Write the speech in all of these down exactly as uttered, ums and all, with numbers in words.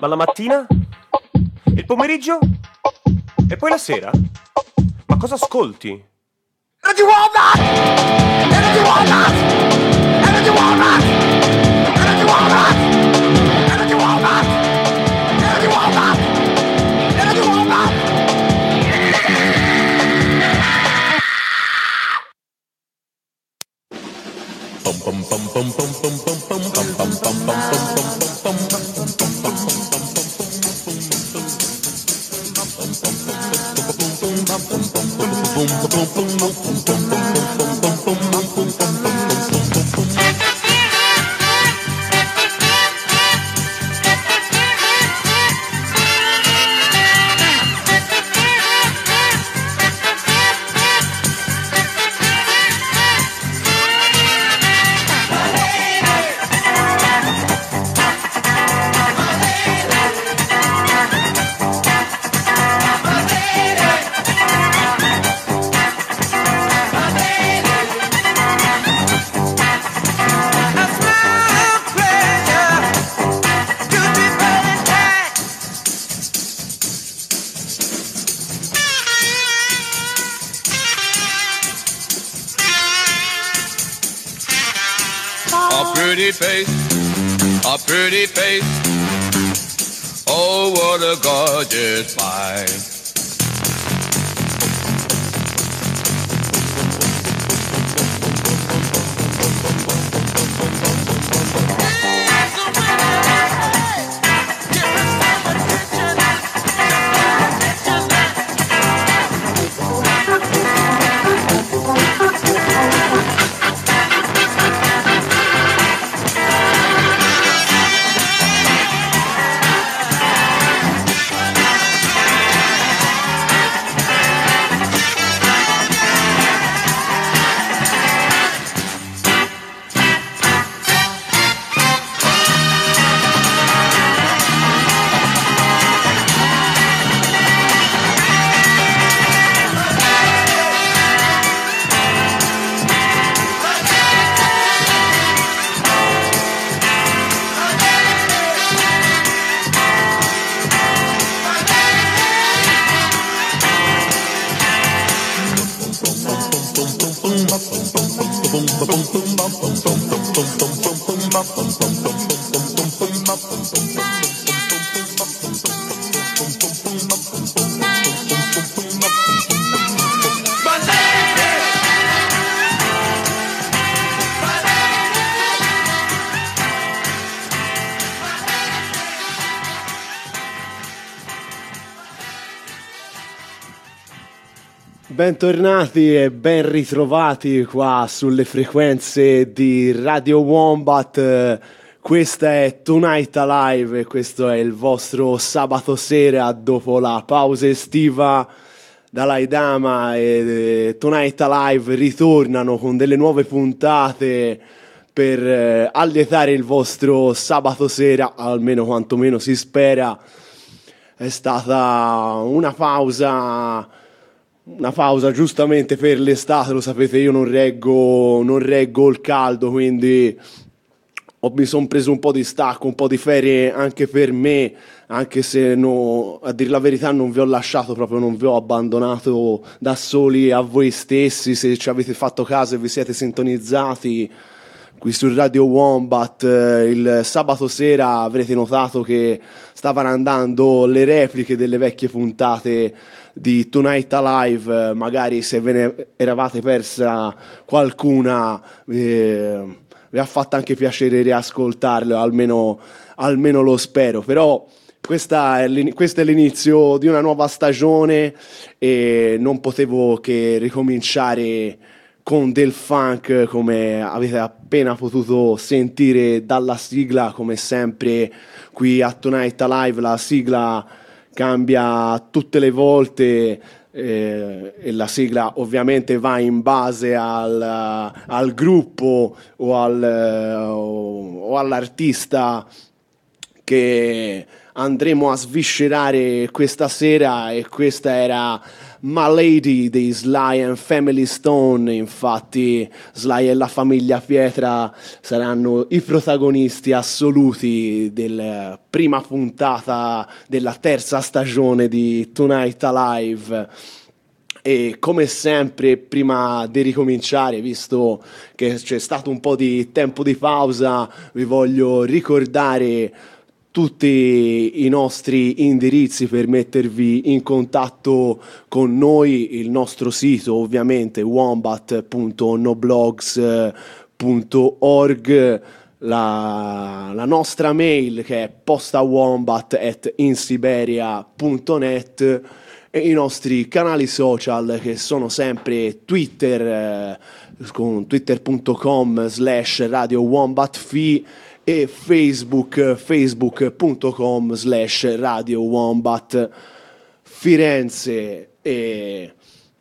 Ma la mattina? Il pomeriggio? E poi la sera? Ma cosa ascolti? Radio Wombat! Radio Wombat! Radio Wombat! Radio Wombat! Radio Wombat! Radio Wombat! Radio Wombat! Pum pum pum pum pum pum pum pum pum pum pum pum pum pretty face, a pretty face. Oh, what a gorgeous find. Bentornati e ben ritrovati qua sulle frequenze di Radio Wombat. Questa è Tonight Alive e questo è il vostro sabato sera dopo la pausa estiva. Dalai Dama e Tonight Alive ritornano con delle nuove puntate per eh, allietare il vostro sabato sera, almeno quantomeno si spera. È stata una pausa... Una pausa giustamente per l'estate, lo sapete, io non reggo, non reggo il caldo, quindi ho, mi sono preso un po' di stacco, un po' di ferie anche per me, anche se no, a dire la verità non vi ho lasciato, proprio non vi ho abbandonato da soli a voi stessi. Se ci avete fatto caso e vi siete sintonizzati qui su Radio Wombat il sabato sera avrete notato che stavano andando le repliche delle vecchie puntate di Tonight Alive. Magari se ve ne eravate persa qualcuna eh, vi ha fatto anche piacere riascoltarle, almeno, almeno lo spero. Però questa è, questo è l'inizio di una nuova stagione e non potevo che ricominciare con del funk, come avete appena potuto sentire dalla sigla. Come sempre qui a Tonight Alive la sigla cambia tutte le volte eh, e la sigla ovviamente va in base al, al gruppo o, al, o all'artista che andremo a sviscerare questa sera, e questa era My Lady dei Sly and Family Stone. Infatti Sly e la famiglia Pietra saranno i protagonisti assoluti della prima puntata della terza stagione di Tonight Alive. E come sempre, prima di ricominciare, visto che c'è stato un po' di tempo di pausa, vi voglio ricordare tutti i nostri indirizzi per mettervi in contatto con noi. Il nostro sito, ovviamente, wombat punto noblogs punto org, la, la nostra mail che è postawombat at insiberia punto net, e i nostri canali social che sono sempre Twitter, eh, con twitter punto com slash radio wombat fi, e Facebook, facebook punto com slash radio wombat Firenze. E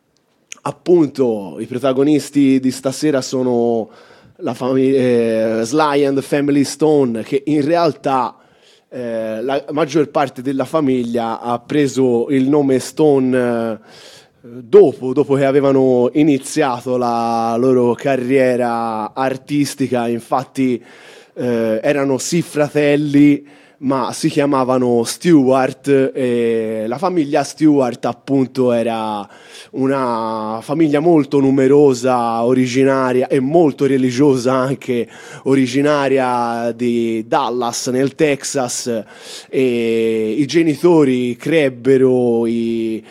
appunto i protagonisti di stasera sono la famiglia eh, Sly and the Family Stone, che in realtà Eh, la maggior parte della famiglia ha preso il nome Stone eh, dopo, dopo che avevano iniziato la loro carriera artistica. Infatti eh, erano sì fratelli, ma si chiamavano Stewart, e la famiglia Stewart appunto era una famiglia molto numerosa, originaria e molto religiosa anche, originaria di Dallas nel Texas, e i genitori crebbero i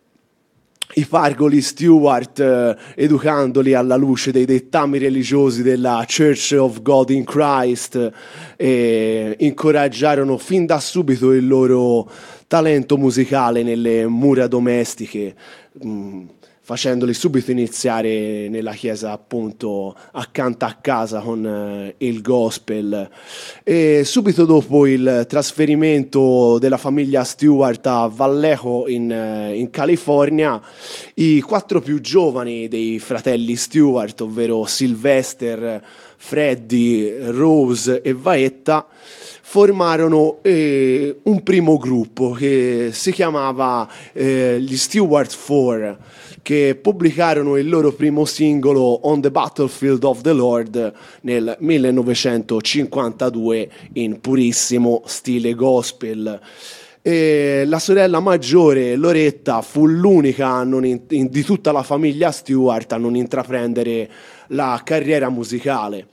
i Fargoli Stewart, eh, educandoli alla luce dei dettami religiosi della Church of God in Christ, e incoraggiarono fin da subito il loro talento musicale nelle mura domestiche, mh, facendoli subito iniziare nella chiesa appunto accanto a casa con eh, il gospel. E subito dopo il trasferimento della famiglia Stewart a Vallejo in, eh, in California, i quattro più giovani dei fratelli Stewart, ovvero Sylvester, Freddie, Rose e Vaetta, formarono eh, un primo gruppo che si chiamava eh, gli Stewart Four, che pubblicarono il loro primo singolo On the Battlefield of the Lord nel millenovecentocinquantadue in purissimo stile gospel. E la sorella maggiore, Loretta, fu l'unica a non in, in, di tutta la famiglia Stewart a non intraprendere la carriera musicale.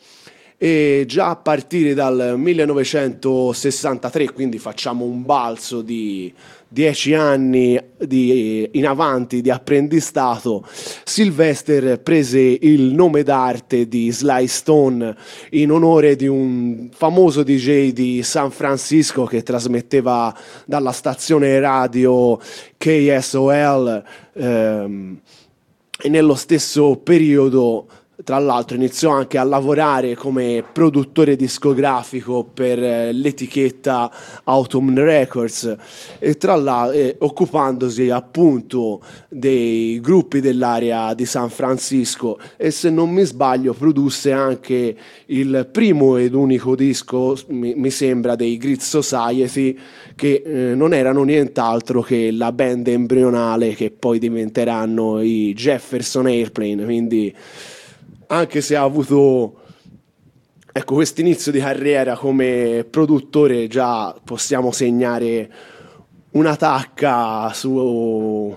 E già a partire dal millenovecentosessantatré, quindi facciamo un balzo di dieci anni di, in avanti di apprendistato, Sylvester prese il nome d'arte di Sly Stone in onore di un famoso D J di San Francisco che trasmetteva dalla stazione radio K S O L, ehm, e nello stesso periodo, tra l'altro, iniziò anche a lavorare come produttore discografico per eh, l'etichetta Autumn Records, e tra l'altro eh, occupandosi appunto dei gruppi dell'area di San Francisco, e se non mi sbaglio produsse anche il primo ed unico disco, mi, mi sembra, dei Great Society, che eh, non erano nient'altro che la band embrionale che poi diventeranno i Jefferson Airplane. Quindi, anche se ha avuto, ecco, questo inizio di carriera come produttore, già possiamo segnare una tacca su,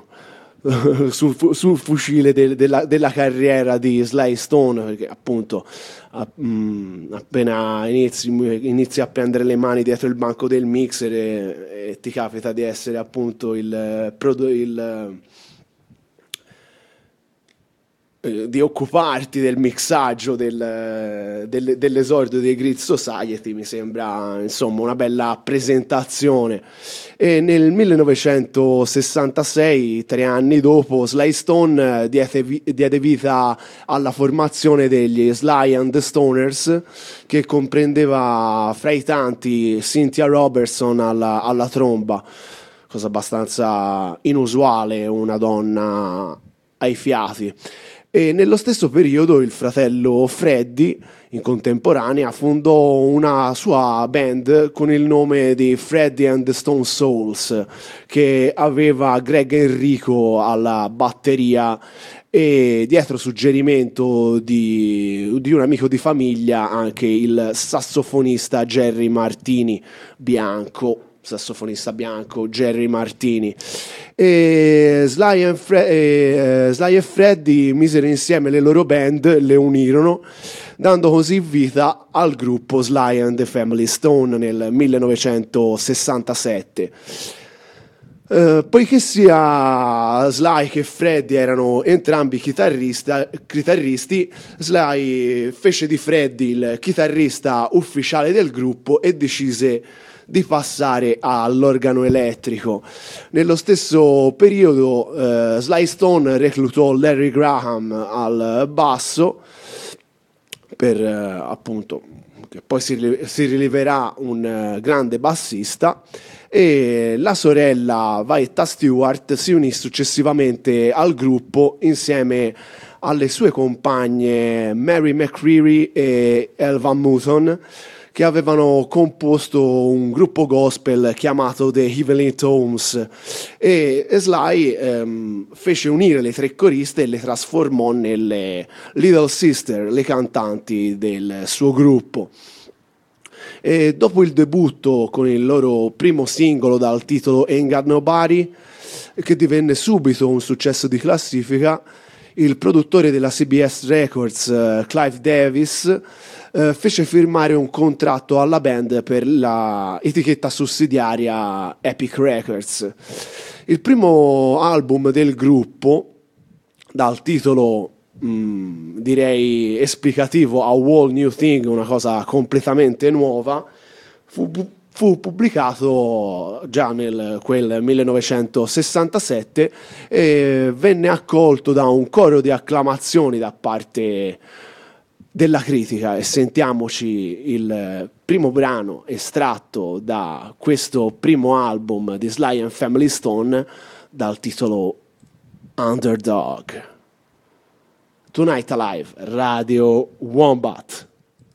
sul, sul fucile del, della, della carriera di Sly Stone, perché appunto a, mh, appena inizi, inizi a prendere le mani dietro il banco del mixer e, e ti capita di essere appunto il, il di occuparti del mixaggio del, del, dell'esordio dei Great Society, mi sembra insomma una bella presentazione. E nel millenovecentosessantasei, tre anni dopo, Sly Stone diede, diede vita alla formazione degli Sly and the Stoners, che comprendeva fra i tanti Cynthia Robertson alla, alla tromba, cosa abbastanza inusuale, una donna ai fiati. E nello stesso periodo il fratello Freddy, in contemporanea, fondò una sua band con il nome di Freddy and the Stone Souls, che aveva Greg Enrico alla batteria e, dietro suggerimento di, di un amico di famiglia, anche il sassofonista Jerry Martini bianco. sassofonista bianco Jerry Martini. E Sly e, Fre- e, uh, Sly e Freddy misero insieme le loro band, le unirono, dando così vita al gruppo Sly and the Family Stone nel millenovecentosessantasette. Uh, poiché sia Sly che Freddy erano entrambi chitarristi, Sly fece di Freddy il chitarrista ufficiale del gruppo e decise di passare all'organo elettrico. Nello stesso periodo uh, Sly Stone reclutò Larry Graham al basso, per uh, appunto, che poi si, si rileverà un uh, grande bassista, e la sorella Vaetta Stewart si unì successivamente al gruppo insieme alle sue compagne Mary McCreary e Elva Mouton, che avevano composto un gruppo gospel chiamato The Heavenly Tones, e Sly ehm, fece unire le tre coriste e le trasformò nelle Little Sister, le cantanti del suo gruppo. E dopo il debutto con il loro primo singolo dal titolo Ain't Got Nobody, che divenne subito un successo di classifica, il produttore della C B S Records, uh, Clive Davis, uh, fece firmare un contratto alla band per la etichetta sussidiaria Epic Records. Il primo album del gruppo, dal titolo Mm, direi esplicativo, A Whole New Thing, una cosa completamente nuova, fu, fu pubblicato già nel quel millenovecentosessantasette e venne accolto da un coro di acclamazioni da parte della critica. E sentiamoci il primo brano estratto da questo primo album di Sly and Family Stone dal titolo Underdog. Tonight Alive, Radio Wombat.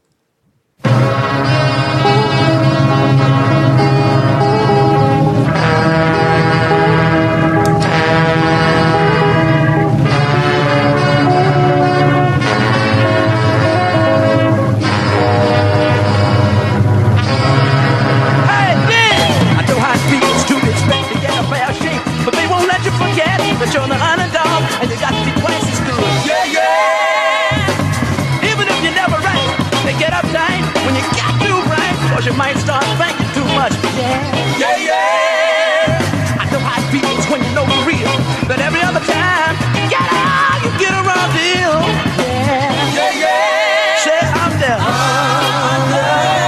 But you're the underdog, and you got to be twice as good. Yeah, yeah. Even if you're never right, they get uptight when you got to right, cause you might start thinking too much. Yeah, yeah, yeah. I know how it feels when you know the real, but every other time you get out, you get a raw deal. Yeah, yeah, yeah. Say I'm there. Under.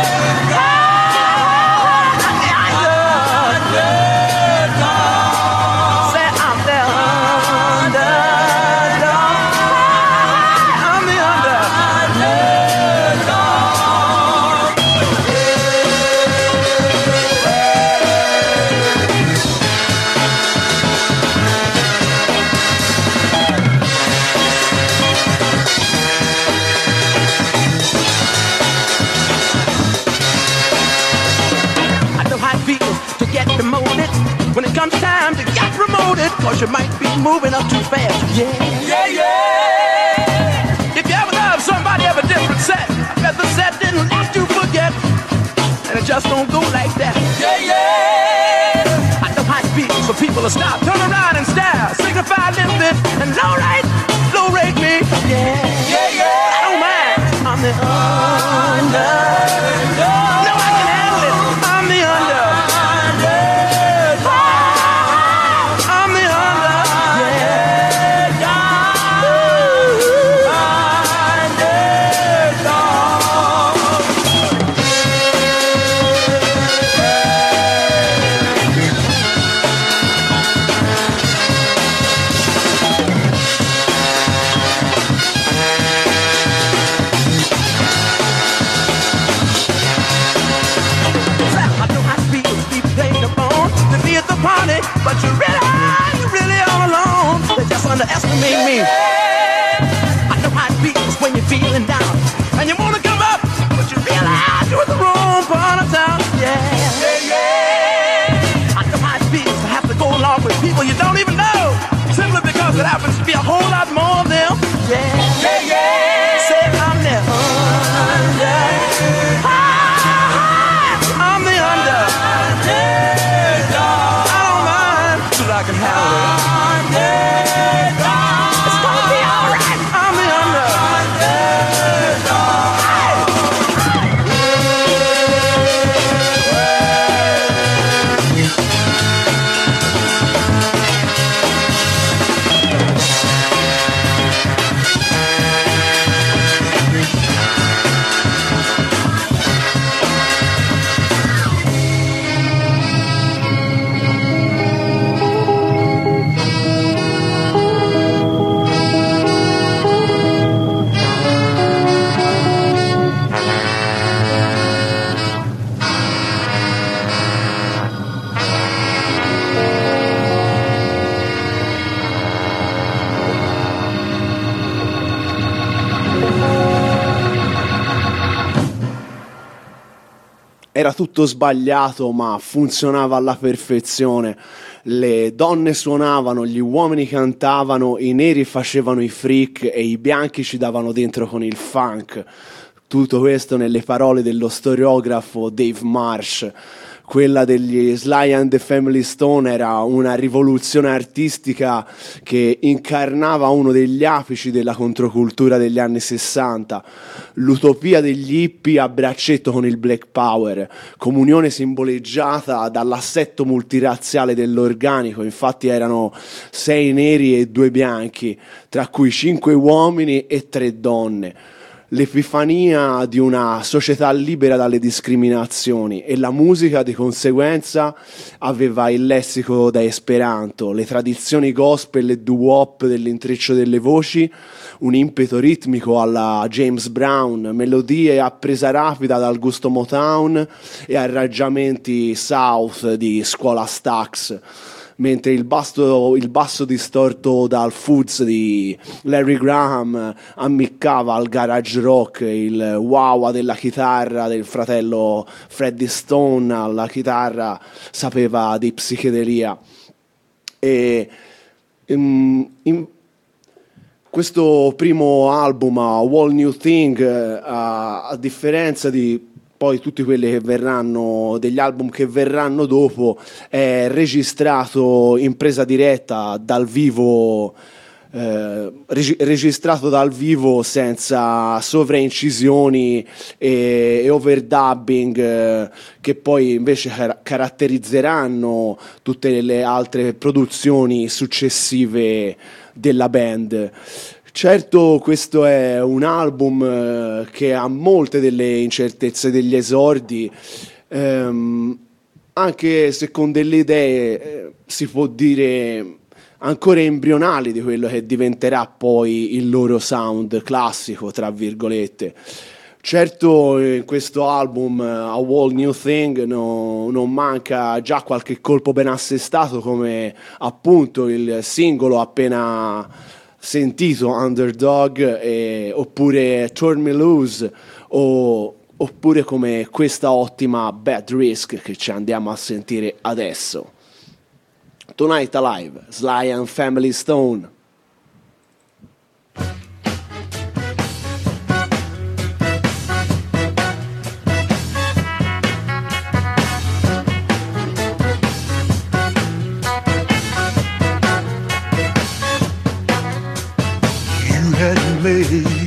When it comes time to get promoted, cause you might be moving up too fast. Yeah, yeah, yeah. If you ever love somebody of a different set, I bet the set didn't let you forget, and it just don't go like that. Yeah, yeah. I know how it feels for people to stop, turn around and stare, signify a little bit, and low rate, low rate me. Yeah, yeah, yeah. I don't mind. I'm the underdog. No, I can handle it. I'm the under. But you really, you really all alone. They just underestimate me. feeling down, and you wanna come up, but you realize you're in the wrong part of town. Yeah, yeah, yeah. At the high speeds, I have to go along with people you don't even know, simply because it happens to be a whole lot more of them. Yeah, yeah, yeah. Say I'm the under. I'm the under. I don't mind, 'cause I can handle it. It's gonna be alright. I'm the under. Era tutto sbagliato, ma funzionava alla perfezione. Le donne suonavano, gli uomini cantavano, i neri facevano i freak e i bianchi ci davano dentro con il funk. Tutto questo nelle parole dello storiografo Dave Marsh. Quella degli Sly and the Family Stone era una rivoluzione artistica che incarnava uno degli apici della controcultura degli anni sessanta, l'utopia degli hippie a braccetto con il Black Power, comunione simboleggiata dall'assetto multirazziale dell'organico. Infatti erano sei neri e due bianchi, tra cui cinque uomini e tre donne. L'epifania di una società libera dalle discriminazioni, e la musica di conseguenza aveva il lessico da Esperanto, le tradizioni gospel e doo-wop dell'intreccio delle voci, un impeto ritmico alla James Brown, melodie a presa rapida dal gusto Motown e arrangiamenti South di scuola Stax. Mentre il basso, il basso distorto dal fuzz di Larry Graham ammiccava al garage rock, il wah della chitarra del fratello Freddie Stone alla chitarra sapeva di psichedelia. E in, in questo primo album, A Whole New Thing, a, a differenza di poi tutti quelli che verranno, degli album che verranno dopo, è registrato in presa diretta dal vivo, eh, reg- registrato dal vivo senza sovraincisioni e, e overdubbing, eh, che poi invece car- caratterizzeranno tutte le altre produzioni successive della band. Certo, questo è un album eh, che ha molte delle incertezze degli esordi, ehm, anche se con delle idee, eh, si può dire, ancora embrionali di quello che diventerà poi il loro sound classico, tra virgolette. Certo, in questo album, A Whole New Thing, no, non manca già qualche colpo ben assestato, come appunto il singolo appena sentito, Underdog, eh, oppure Turn Me Loose, o, oppure come questa ottima Bad Risk che ci andiamo a sentire adesso. Tonight Alive, Sly and Family Stone. Made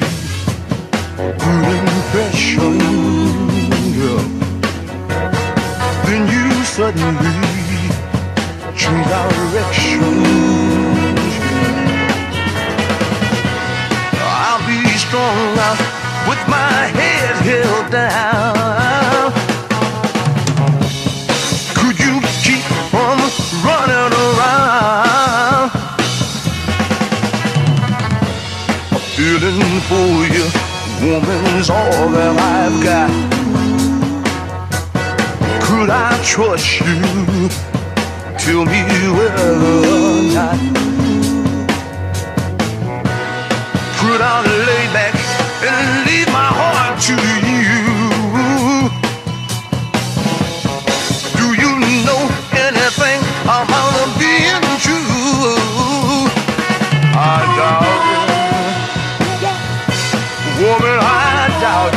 good impression, girl. Then you suddenly change direction. I'll be strong out with my head held down. Could you keep on running around? Feeling for you, woman's all that I've got. Could I trust you? Tell me whether or not. Could I lay back and to you. Do you know anything about being true? I doubt it, woman, I doubt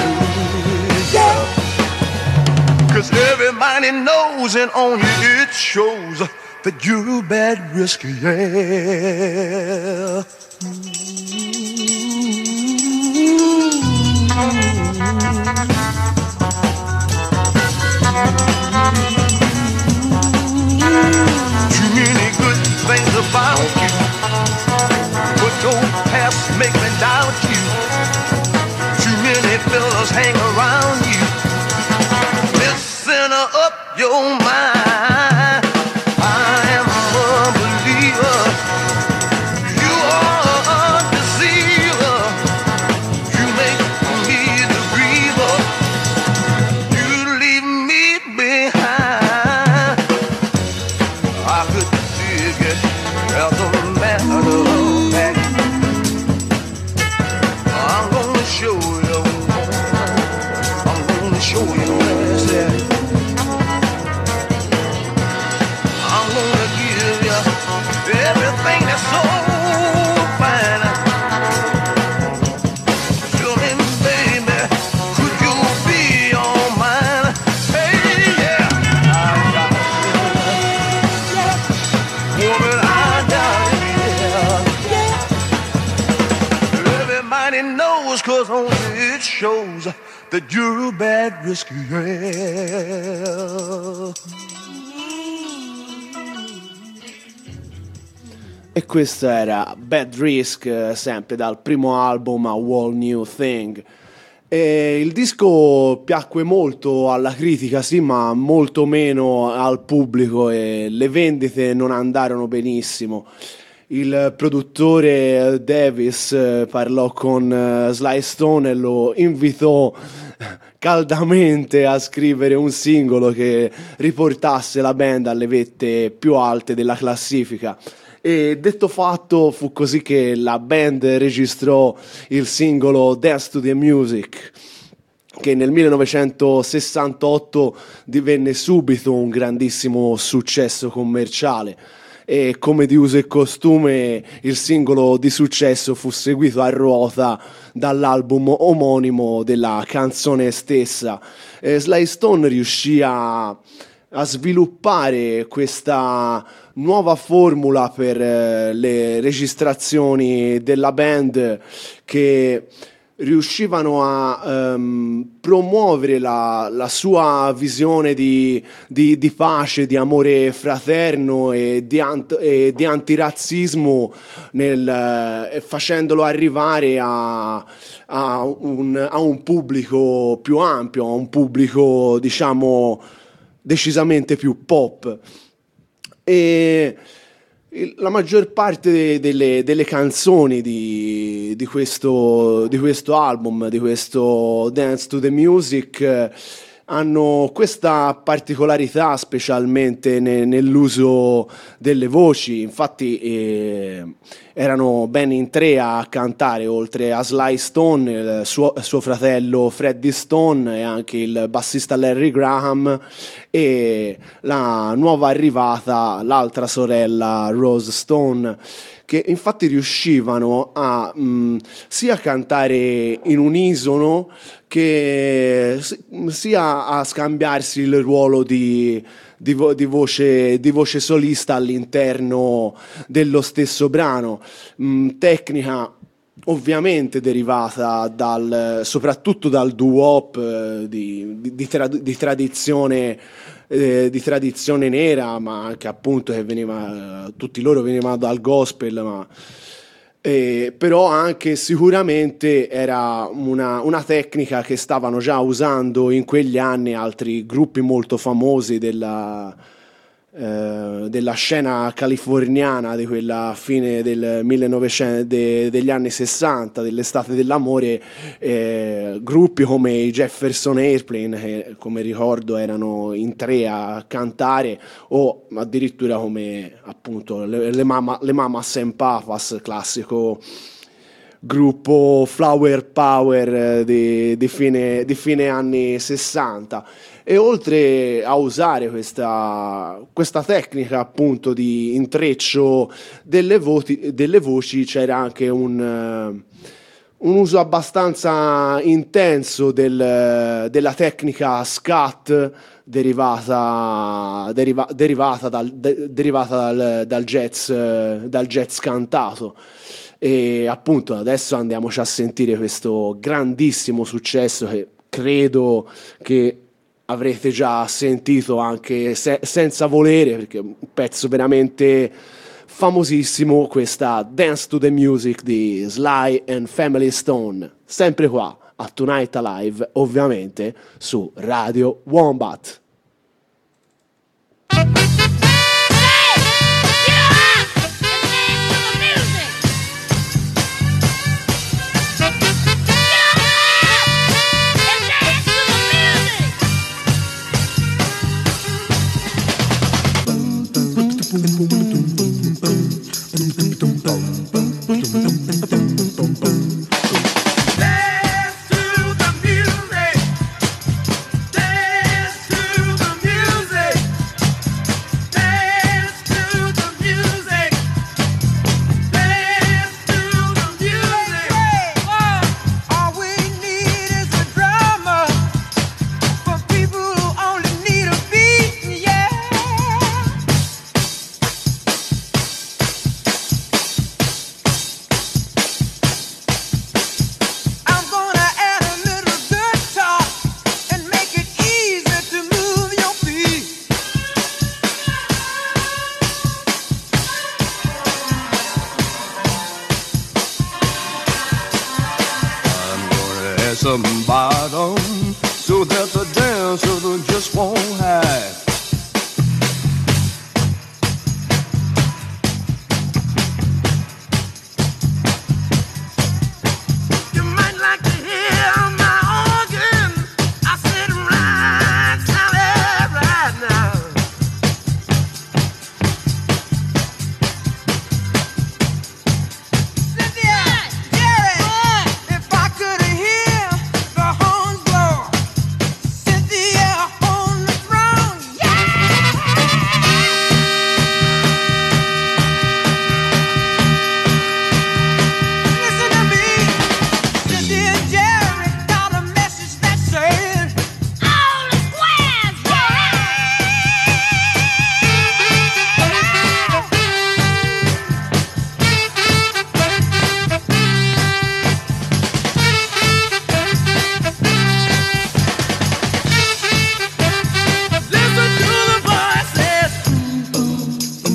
it. Cause everybody knows and on you it shows that you're a bad risk, yeah. Too many good things about you, but don't past make me doubt you. Too many fellas hang around you, listen up your mind. I am a believer, you are a deceiver. You make me the griever, you leave me behind. I could dig it as a matter of fact. I'm gonna show you, I'm gonna show you where it's at. I'm gonna give you everything that's so fine. Tell me, baby, could you be all mine? Hey, yeah, I got it. Woman, I got it. Everybody knows, cause only it shows that you're a bad risk, yeah. E questo era Bad Risk, eh, sempre dal primo album A Whole New Thing. E il disco piacque molto alla critica, sì, ma molto meno al pubblico e le vendite non andarono benissimo. Il produttore Davis eh, parlò con eh, Sly Stone e lo invitò caldamente a scrivere un singolo che riportasse la band alle vette più alte della classifica. E detto fatto, fu così che la band registrò il singolo Dance to the Music, che nel millenovecentosessantotto divenne subito un grandissimo successo commerciale. E come di uso e costume il singolo di successo fu seguito a ruota dall'album omonimo della canzone stessa. E Sly Stone riuscì a, a sviluppare questa nuova formula per eh, le registrazioni della band, che riuscivano a um, promuovere la, la sua visione di, di, di pace, di amore fraterno e di, ant- e di antirazzismo, nel, eh, facendolo arrivare a, a, un, a un pubblico più ampio, a un pubblico, diciamo, decisamente più pop. E la maggior parte delle, delle canzoni di, di, questo, di questo album, di questo Dance to the Music, hanno questa particolarità, specialmente ne, nell'uso delle voci. Infatti eh, erano ben in tre a cantare, oltre a Sly Stone, il suo, suo fratello Freddie Stone e anche il bassista Larry Graham, e la nuova arrivata, l'altra sorella Rose Stone, che infatti riuscivano a mh, sia cantare in unisono che sia a scambiarsi il ruolo di, di, vo- di, voce, di voce solista all'interno dello stesso brano. Mh, tecnica ovviamente derivata dal, soprattutto dal doo-wop, eh, di, di, di, tra- di tradizione eh, di tradizione nera, ma anche appunto che veniva, tutti loro venivano dal gospel, ma Eh, però anche sicuramente era una, una tecnica che stavano già usando in quegli anni altri gruppi molto famosi della, eh, della scena californiana di quella fine del millenovecento, de, degli anni sessanta, dell'estate dell'amore, eh, gruppi come i Jefferson Airplane, che come ricordo erano in tre a cantare, o addirittura come appunto le, le, mama, le Mamas and Papas, classico gruppo Flower Power di, di, fine, di fine anni sessanta. E oltre a usare questa, questa tecnica appunto di intreccio delle, voti, delle voci, c'era anche un, un uso abbastanza intenso del, della tecnica scat derivata, deriva, derivata, dal, de, derivata dal, dal, jazz, dal jazz cantato. E appunto adesso andiamoci a sentire questo grandissimo successo che credo che avrete già sentito anche se- senza volere, perché è un pezzo veramente famosissimo, questa Dance to the Music di Sly and Family Stone, sempre qua a Tonight Alive, ovviamente su Radio Wombat. Some bottom, so that the dancer just won't hide. You might like to hear my organ. I said right, Sally, right now. Cynthia, Jerry, if I could hear the horns blow, Cynthia on the throne, listen to me. Cynthia and Jerry got a message that said, all the squares, listen to the voices.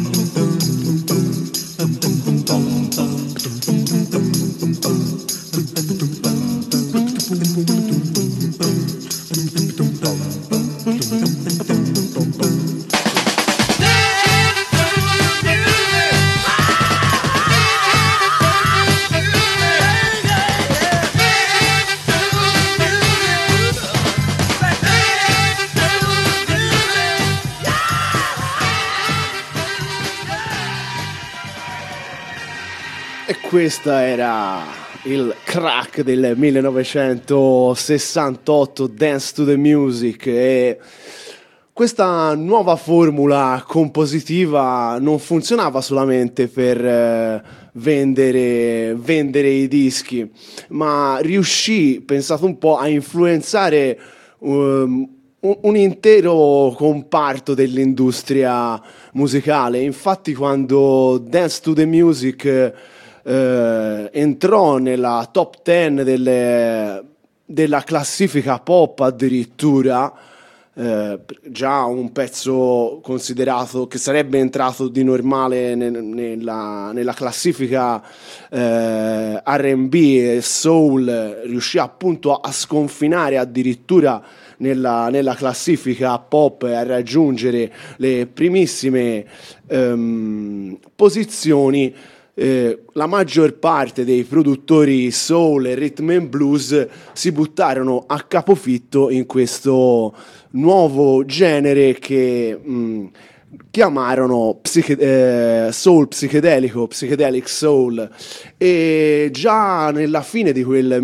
E questo era il crack del millenovecentosessantotto, Dance to the Music. E questa nuova formula compositiva non funzionava solamente per eh, vendere, vendere i dischi, ma riuscì, pensate un po', a influenzare um, un, un intero comparto dell'industria musicale. Infatti quando Dance to the Music eh, entrò nella top dieci delle, della classifica pop addirittura, Eh, già un pezzo considerato che sarebbe entrato di normale ne, nella, nella classifica eh, R and B e soul, riuscì appunto a sconfinare addirittura nella, nella classifica pop e a raggiungere le primissime ehm, posizioni. Eh, la maggior parte dei produttori soul e rhythm and blues si buttarono a capofitto in questo nuovo genere che, mh, chiamarono psiche- eh, soul psichedelico, psychedelic soul, e già nella fine di quel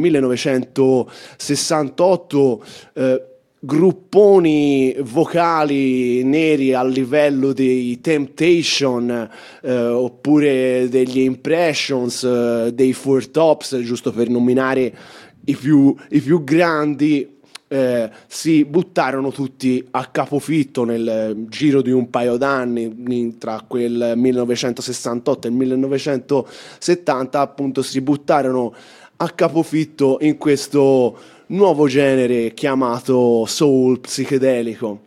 millenovecentosessantotto eh, grupponi vocali neri al livello dei Temptation eh, oppure degli Impressions, eh, dei Four Tops, giusto per nominare i più, i più grandi, eh, si buttarono tutti a capofitto nel giro di un paio d'anni, tra quel millenovecentosessantotto e il millenovecentosettanta, appunto si buttarono a capofitto in questo nuovo genere chiamato soul psichedelico.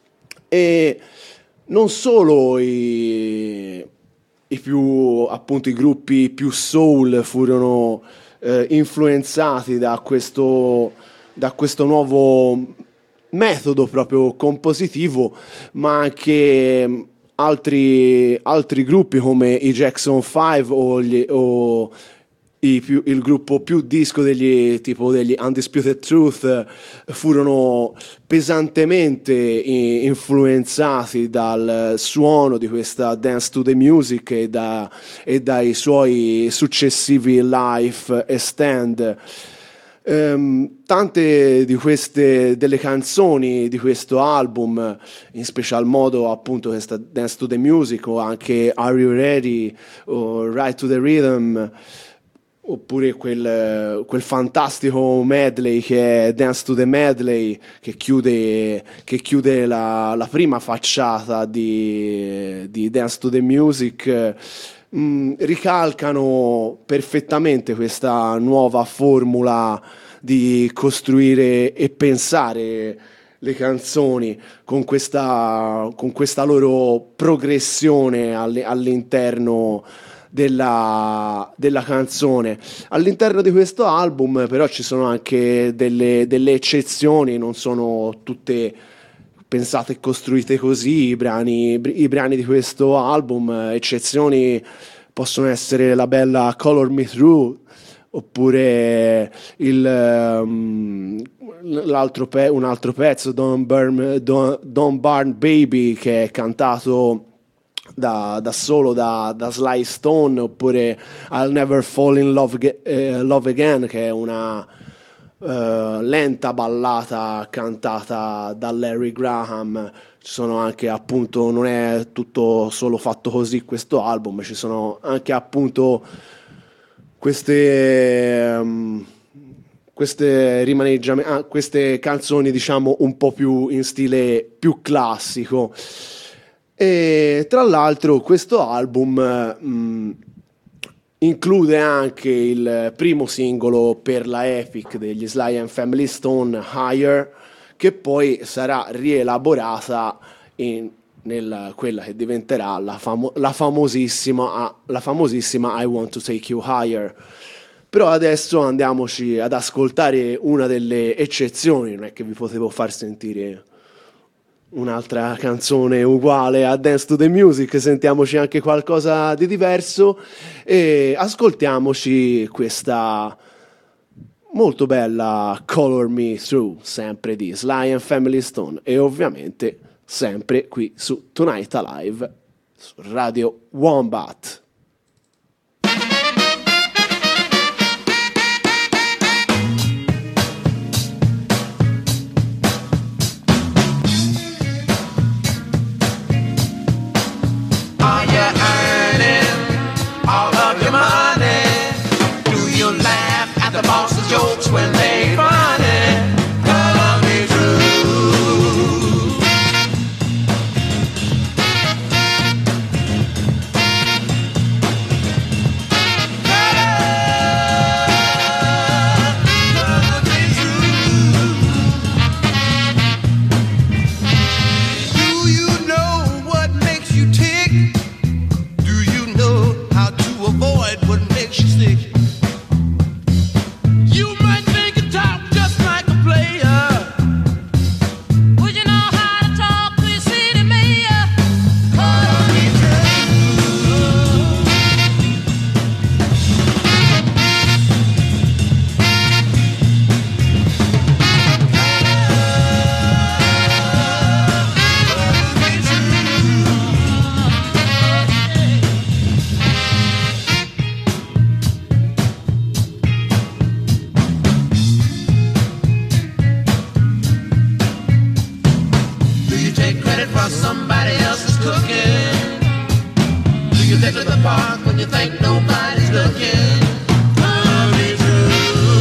E non solo i, i più, appunto, i gruppi più soul furono eh, influenzati da questo, da questo nuovo metodo proprio compositivo, ma anche altri, altri gruppi come i Jackson Five o, gli, o I più, il gruppo più disco degli, tipo degli Undisputed Truth, furono pesantemente influenzati dal suono di questa Dance to the Music e, da, e dai suoi successivi live e stand. Um, tante di queste delle canzoni di questo album, in special modo appunto questa Dance to the Music o anche Are You Ready o Ride to the Rhythm, oppure quel, quel fantastico medley che è Dance to the Medley, che chiude, che chiude la, la prima facciata di, di Dance to the Music, mh, ricalcano perfettamente questa nuova formula di costruire e pensare le canzoni con questa, con questa loro progressione all'interno Della, della canzone. All'interno di questo album però ci sono anche delle, delle eccezioni, non sono tutte pensate e costruite così i brani, i brani di questo album. Eccezioni possono essere la bella Color Me Through, oppure il, um, l'altro pe- un altro pezzo, Don't Burn, Don't, Don't Burn Baby, che è cantato Da, da solo da, da Sly Stone, oppure I'll Never Fall in Love, eh, Love Again, che è una uh, lenta ballata cantata da Larry Graham. Ci sono anche, appunto, non è tutto solo fatto così questo album, ci sono anche appunto queste um, queste rimaneggiamenti, ah, queste canzoni diciamo un po' più in stile più classico. E tra l'altro questo album mh, include anche il primo singolo per la Epic degli Sly and Family Stone, Higher, che poi sarà rielaborata in nella, quella che diventerà la, famo- la, famosissima, la famosissima I Want to Take You Higher. Però adesso andiamoci ad ascoltare una delle eccezioni, non è che vi potevo far sentire un'altra canzone uguale a Dance to the Music, sentiamoci anche qualcosa di diverso e ascoltiamoci questa molto bella Color Me Through, sempre di Sly and Family Stone, e ovviamente sempre qui su Tonight Alive su Radio Wombat. Jokes when they funny, color me through. it while somebody else is cooking? Do you take to the park when you think nobody's looking? Tell me true.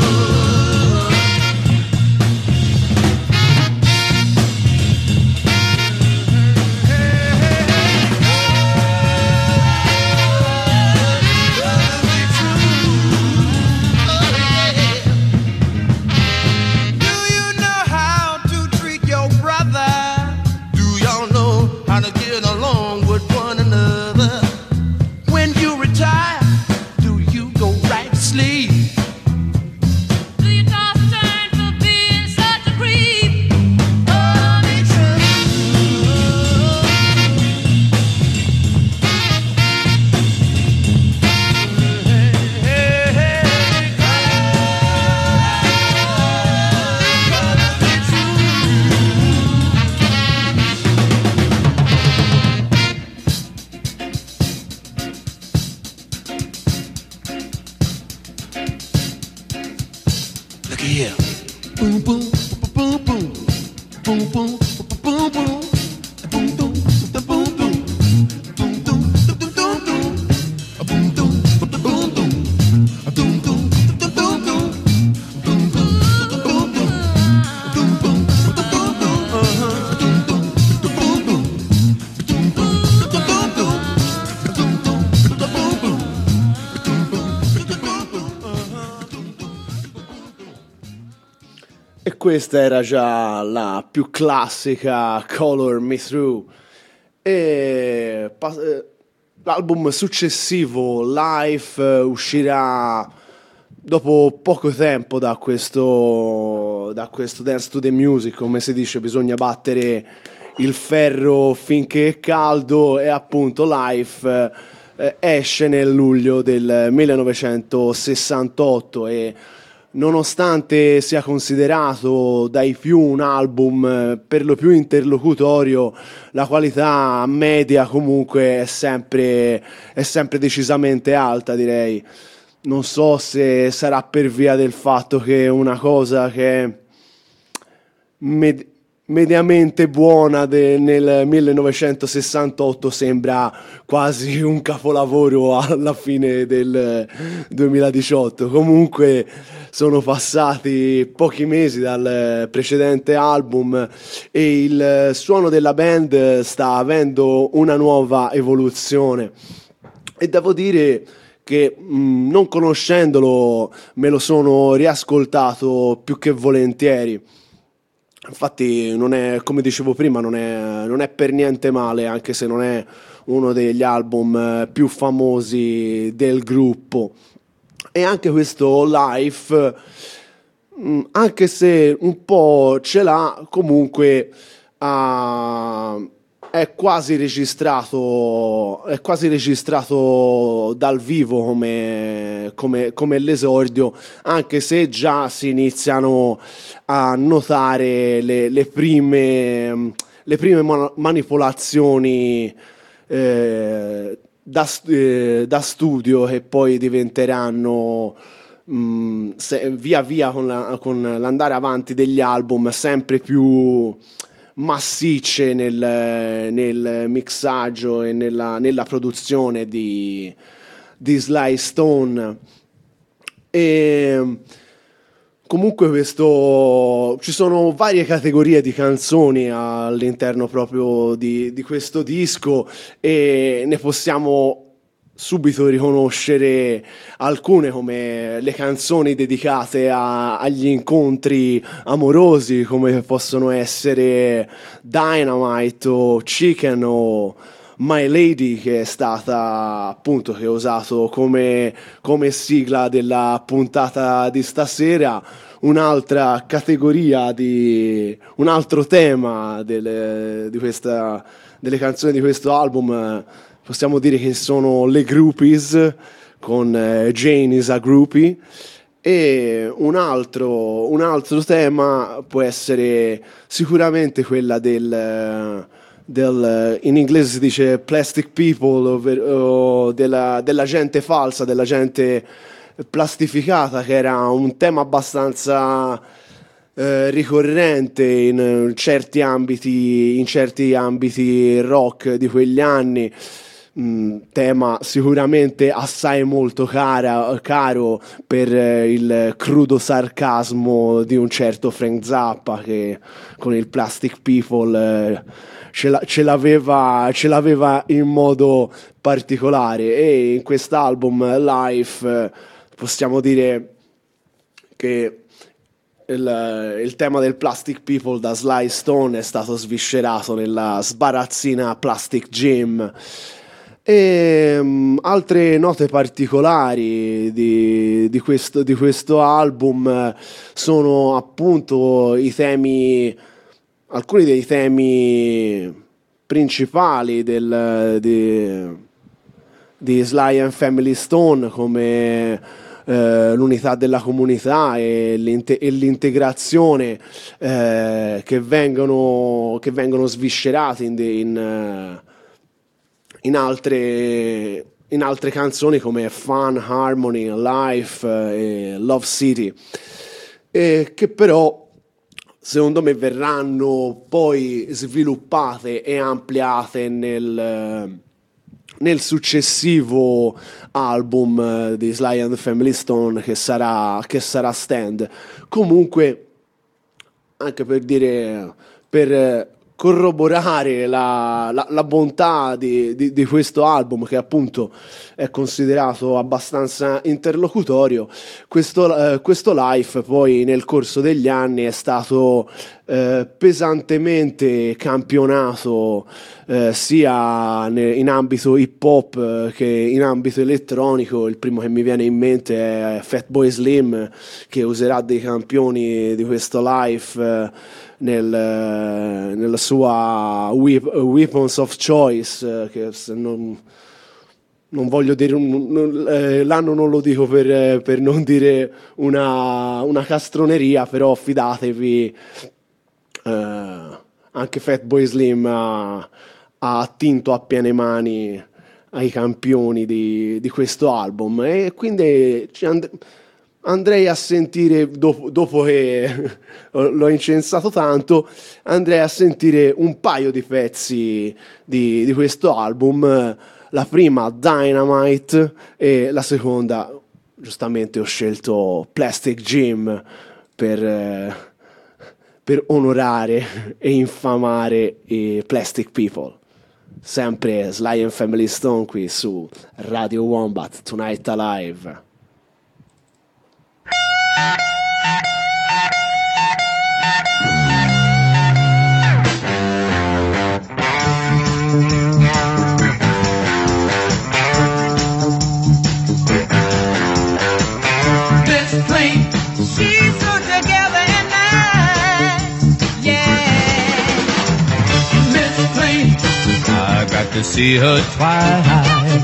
Questa era già la più classica Color Me Through e pa- l'album successivo Life uscirà dopo poco tempo da questo da questo Dance to the Music. Come si dice, bisogna battere il ferro finché è caldo, e appunto Life eh, esce nel luglio del millenovecentosessantotto e nonostante sia considerato dai più un album per lo più interlocutorio, la qualità media comunque è sempre, è sempre decisamente alta, direi. Non so se sarà per via del fatto che una cosa che è med- mediamente buona de- nel millenovecentosessantotto sembra quasi un capolavoro alla fine del duemiladiciotto. Comunque sono passati pochi mesi dal precedente album e il suono della band sta avendo una nuova evoluzione, e devo dire che mh, non conoscendolo me lo sono riascoltato più che volentieri. Infatti non è, come dicevo prima, non è, non è per niente male, anche se non è uno degli album più famosi del gruppo. E anche questo Life, anche se un po' ce l'ha, comunque uh, è quasi registrato è quasi registrato dal vivo come, come, come l'esordio, anche se già si iniziano a notare le, le prime le prime man- manipolazioni eh, da, eh, da studio, che poi diventeranno mh, se, via via con, la, con l'andare avanti degli album sempre più massicce nel, nel mixaggio e nella, nella produzione di, di Sly Stone. E comunque questo, ci sono varie categorie di canzoni all'interno proprio di, di questo disco, e ne possiamo subito riconoscere alcune come le canzoni dedicate a, agli incontri amorosi, come possono essere Dynamite o Chicken o My Lady, che è stata appunto, che ho usato come, come sigla della puntata di stasera. Un'altra categoria di un altro tema delle, di questa, delle canzoni di questo album, possiamo dire che sono le groupies, con eh, Jane is a groupie. E un altro, un altro tema può essere sicuramente quella del, del in inglese si dice plastic people, ovvero della, della gente falsa, della gente plastificata, che era un tema abbastanza eh, ricorrente in certi ambiti, in certi ambiti rock di quegli anni. Mm, tema sicuramente assai molto cara, caro per eh, il crudo sarcasmo di un certo Frank Zappa, che con il Plastic People eh, ce, la, ce, l'aveva, ce l'aveva in modo particolare. E in quest'album Life eh, possiamo dire che il, il tema del Plastic People da Sly Stone è stato sviscerato nella sbarazzina Plastic Gym. E um, altre note particolari di, di, questo, di questo album eh, sono appunto i temi, alcuni dei temi principali del, di, di Sly and Family Stone, come eh, l'unità della comunità e, l'inte- e l'integrazione eh, che vengono, che vengono sviscerati in, in uh, In altre, in altre canzoni come Fun, Harmony, Life eh, e Love City, e che però secondo me verranno poi sviluppate e ampliate nel, nel successivo album di Sly and the Family Stone che sarà, che sarà Stand. Comunque, anche per dire, per corroborare la, la, la bontà di, di, di questo album, che appunto è considerato abbastanza interlocutorio, questo, eh, questo Life poi nel corso degli anni è stato eh, pesantemente campionato eh, sia ne, in ambito hip hop eh, che in ambito elettronico. Il primo che mi viene in mente è Fatboy Slim, che userà dei campioni di questo Life eh, Nel, nella sua Weapons of Choice, che se non, non voglio dire un, non, eh, l'anno non lo dico per, per non dire una, una castroneria, però fidatevi, eh, anche Fatboy Slim ha, ha attinto a piene mani ai campioni di, di questo album, e quindi ci and- andrei a sentire, dopo, dopo che l'ho incensato tanto, andrei a sentire un paio di pezzi di, di questo album. La prima Dynamite e la seconda, giustamente ho scelto Plastic Gym per, per onorare e infamare i Plastic People. Sempre Sly and Family Stone qui su Radio Wombat, Tonight Alive. Miss Clean, she's so together and nice, yeah. Miss Clean, I got to see her twice.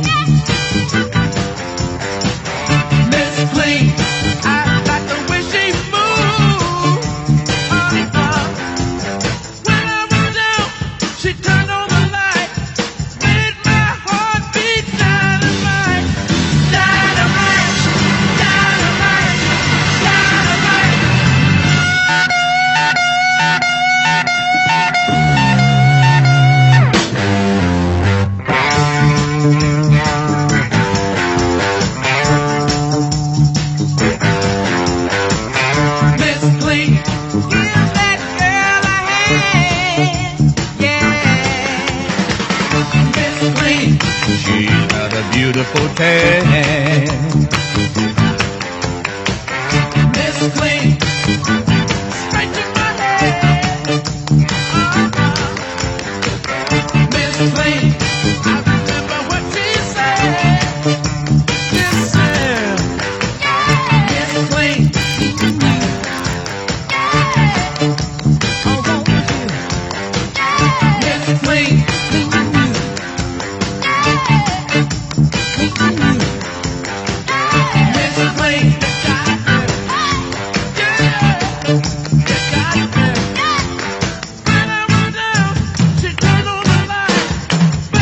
Miss Clean, I like the way she moves. Uh-uh. When I went down, she turned on the light, made my heart beat dynamite, dynamite, dynamite, dynamite. Miss Clean, give that girl a hand, yeah. Miss Clean, she's got a beautiful tan. Miss Clean, straight to my head. Uh-uh. Miss Clean, I remember what she said. Listen, Miss Clean, I want you. Miss Clean, Miss Clean, yeah. When I went down, she turned on the light.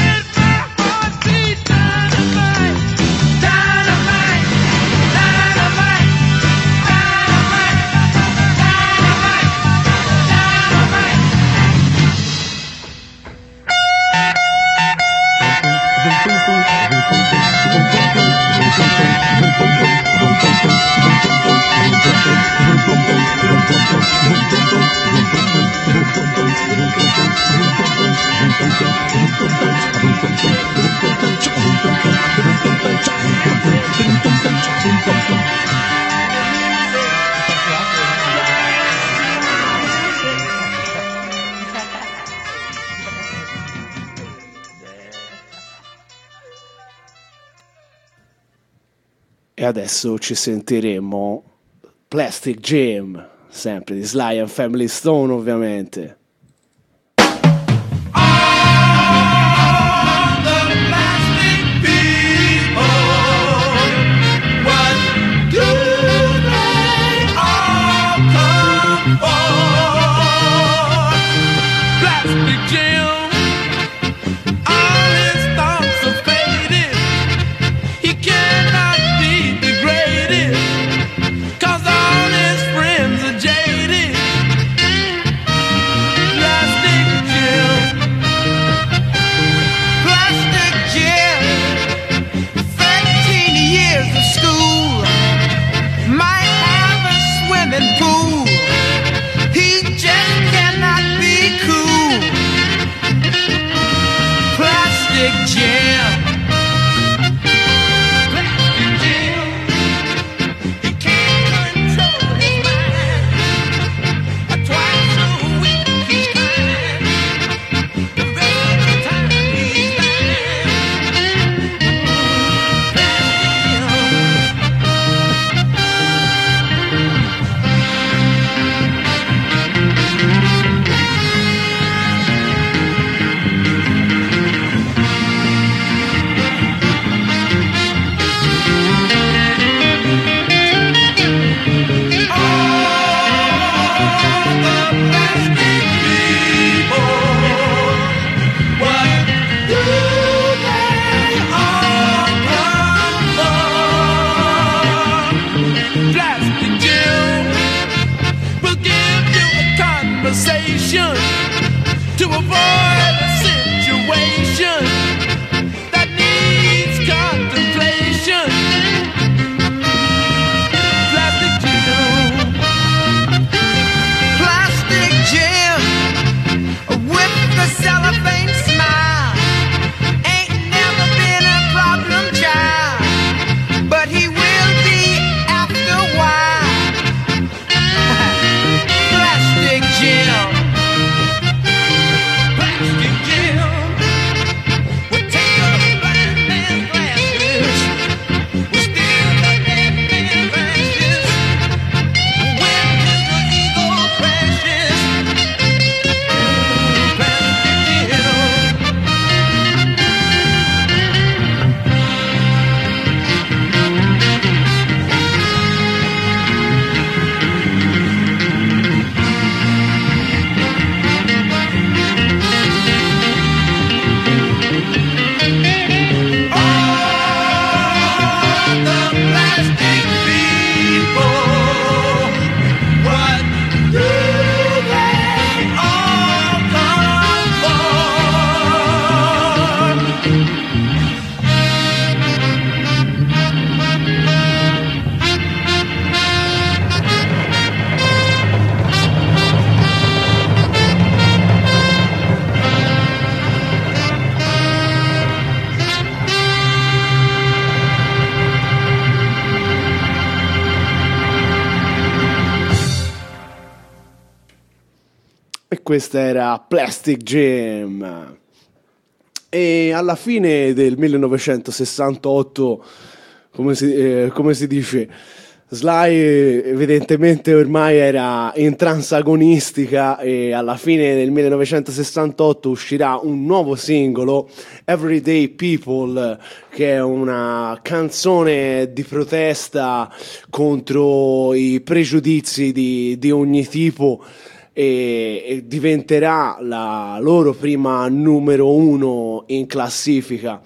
E adesso ci sentiremo Plastic Jam, sempre di Sly and Family Stone, ovviamente. To avoid a situation that needs contemplation. Plastic Jim, Plastic Jim, with the cellophane smile, ain't never been a problem child, but he will be after a while. Plastic Jim. Questa era Plastic Jam. E alla fine del millenovecentosessantotto, come si, eh, come si dice, Sly evidentemente ormai era in trance agonistica e alla fine del millenovecentosessantotto uscirà un nuovo singolo, Everyday People, che è una canzone di protesta contro i pregiudizi di, di ogni tipo. E, e diventerà la loro prima numero uno in classifica,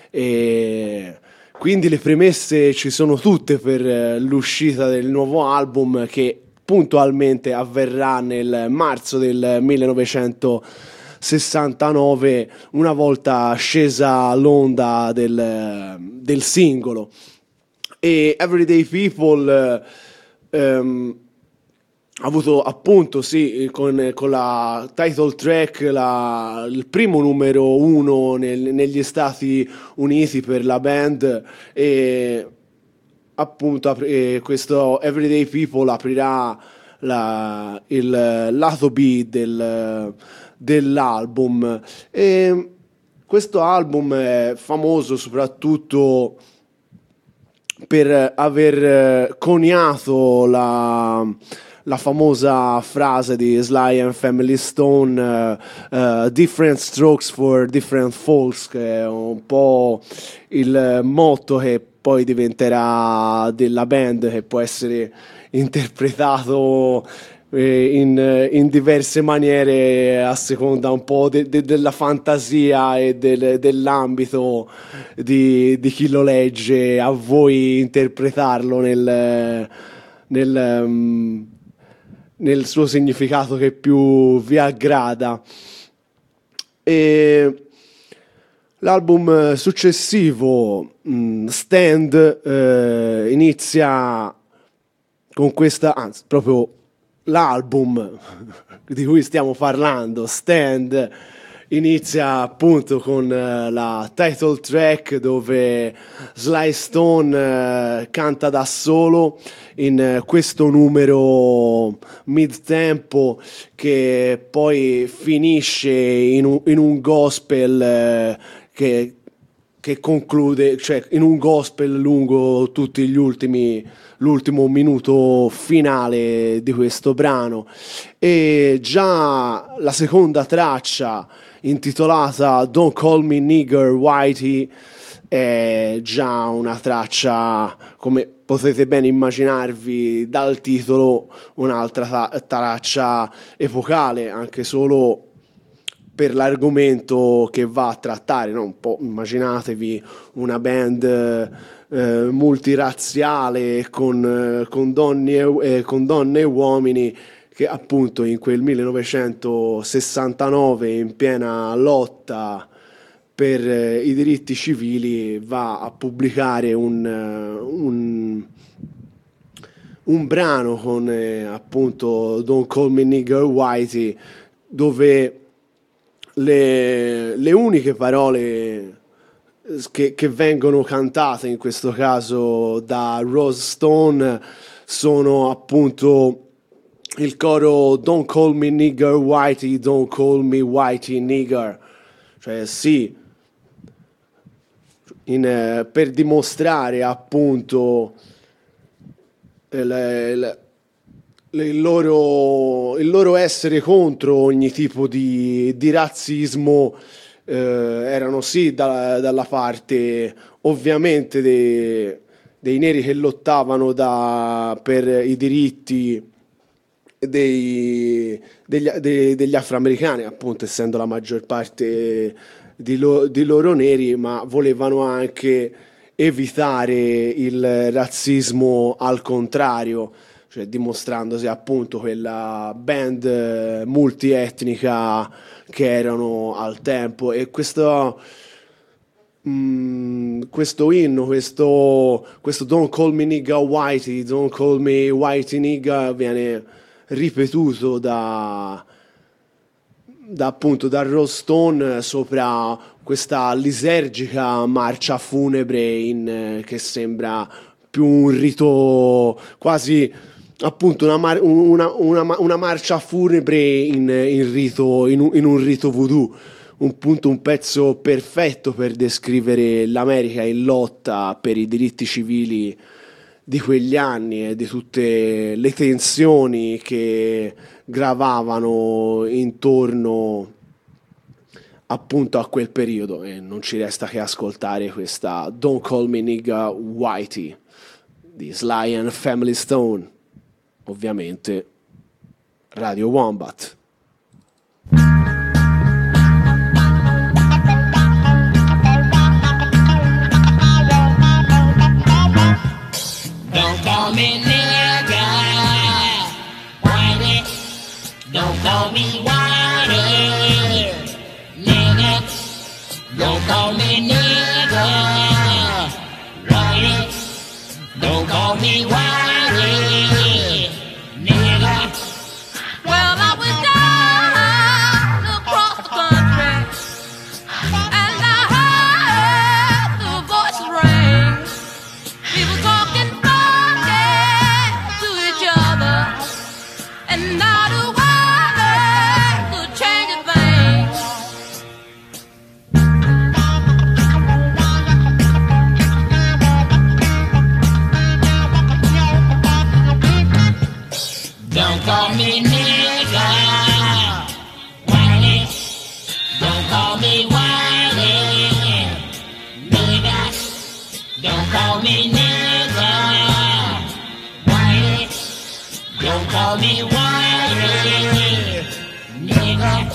e quindi le premesse ci sono tutte per l'uscita del nuovo album che puntualmente avverrà nel marzo del millenovecentosessantotto. sessantanove, una volta scesa l'onda del, del singolo. E Everyday People ehm, ha avuto appunto sì con, con la title track la, il primo numero uno nel, negli Stati Uniti per la band, e appunto eh, questo Everyday People aprirà la, il lato B del, dell'album. E questo album è famoso soprattutto per aver coniato la, la famosa frase di Sly and Family Stone, uh, uh, different strokes for different folks, che è un po' il motto che poi diventerà della band, che può essere interpretato In, in diverse maniere a seconda un po' de, de, della fantasia e del, dell'ambito di, di chi lo legge. A voi interpretarlo nel, nel, um, nel suo significato che più vi aggrada. E l'album successivo, um, Stand, eh, inizia con questa, anzi proprio l'album di cui stiamo parlando, Stand, inizia appunto con uh, la title track dove Sly Stone uh, canta da solo in uh, questo numero mid-tempo che poi finisce in un, in un gospel uh, che, che conclude, cioè in un gospel lungo tutti gli ultimi l'ultimo minuto finale di questo brano. E già la seconda traccia, intitolata Don't Call Me Nigger Whitey, è già una traccia, come potete ben immaginarvi dal titolo, un'altra ta- traccia epocale, anche solo per l'argomento che va a trattare, no? Un po' immaginatevi una band Eh, multirazziale con, eh, con, donne, eh, con donne e uomini che appunto in quel millenovecentosessantanove, in piena lotta per eh, i diritti civili, va a pubblicare un, un, un brano con eh, appunto Don't Call Me Nigger Whitey, dove le, le uniche parole Che, che vengono cantate in questo caso da Rose Stone sono appunto il coro Don't call me nigger whitey, don't call me whitey nigger, cioè sì, in, eh, per dimostrare appunto il, il, il, loro, il loro essere contro ogni tipo di, di razzismo. Eh, erano sì da, dalla parte ovviamente dei, dei neri che lottavano da, per i diritti dei, degli, dei, degli afroamericani, appunto essendo la maggior parte di, lo, di loro neri, ma volevano anche evitare il razzismo al contrario, cioè dimostrandosi appunto quella band multietnica che erano al tempo. E questo mm, questo inno, questo, questo Don't Call Me Nigga Whitey, Don't Call Me Whitey Nigga viene ripetuto da, da appunto da Rose Stone sopra questa lisergica marcia funebre in, che sembra più un rito, quasi appunto una, mar- una, una, una marcia funebre in, in, rito, in, un, in un rito voodoo, un punto, un pezzo perfetto per descrivere l'America in lotta per i diritti civili di quegli anni e di tutte le tensioni che gravavano intorno appunto a quel periodo. E non ci resta che ascoltare questa Don't Call Me Nigga Whitey di Sly and Family Stone, ovviamente Radio Wombat. Don't call me nigga, whitey. Don't call me whitey. Don't call me nigga. Whitey. Don't call me whitey. Nigga. Well, I was down across the country, and I heard the voices ring. People talking funky to each other, and not a word could change a thing. Don't call me nigga. Whitey. Don't call me whitey. Nigga. Don't call me nigga. Whitey. Don't call me whitey. Nigga.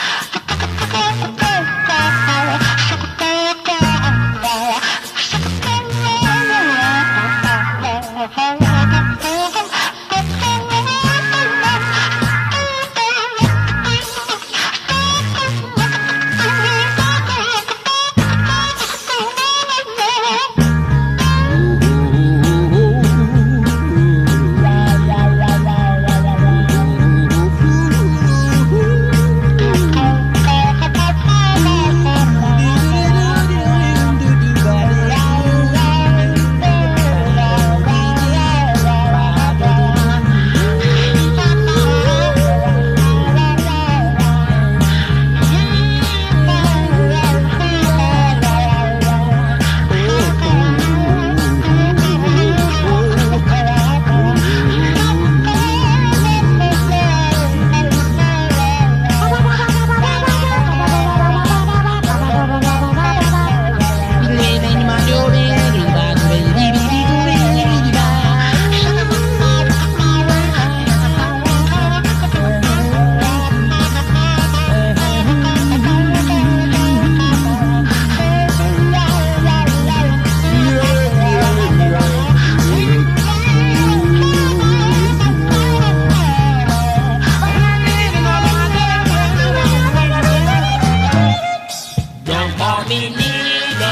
Don't call me nigga.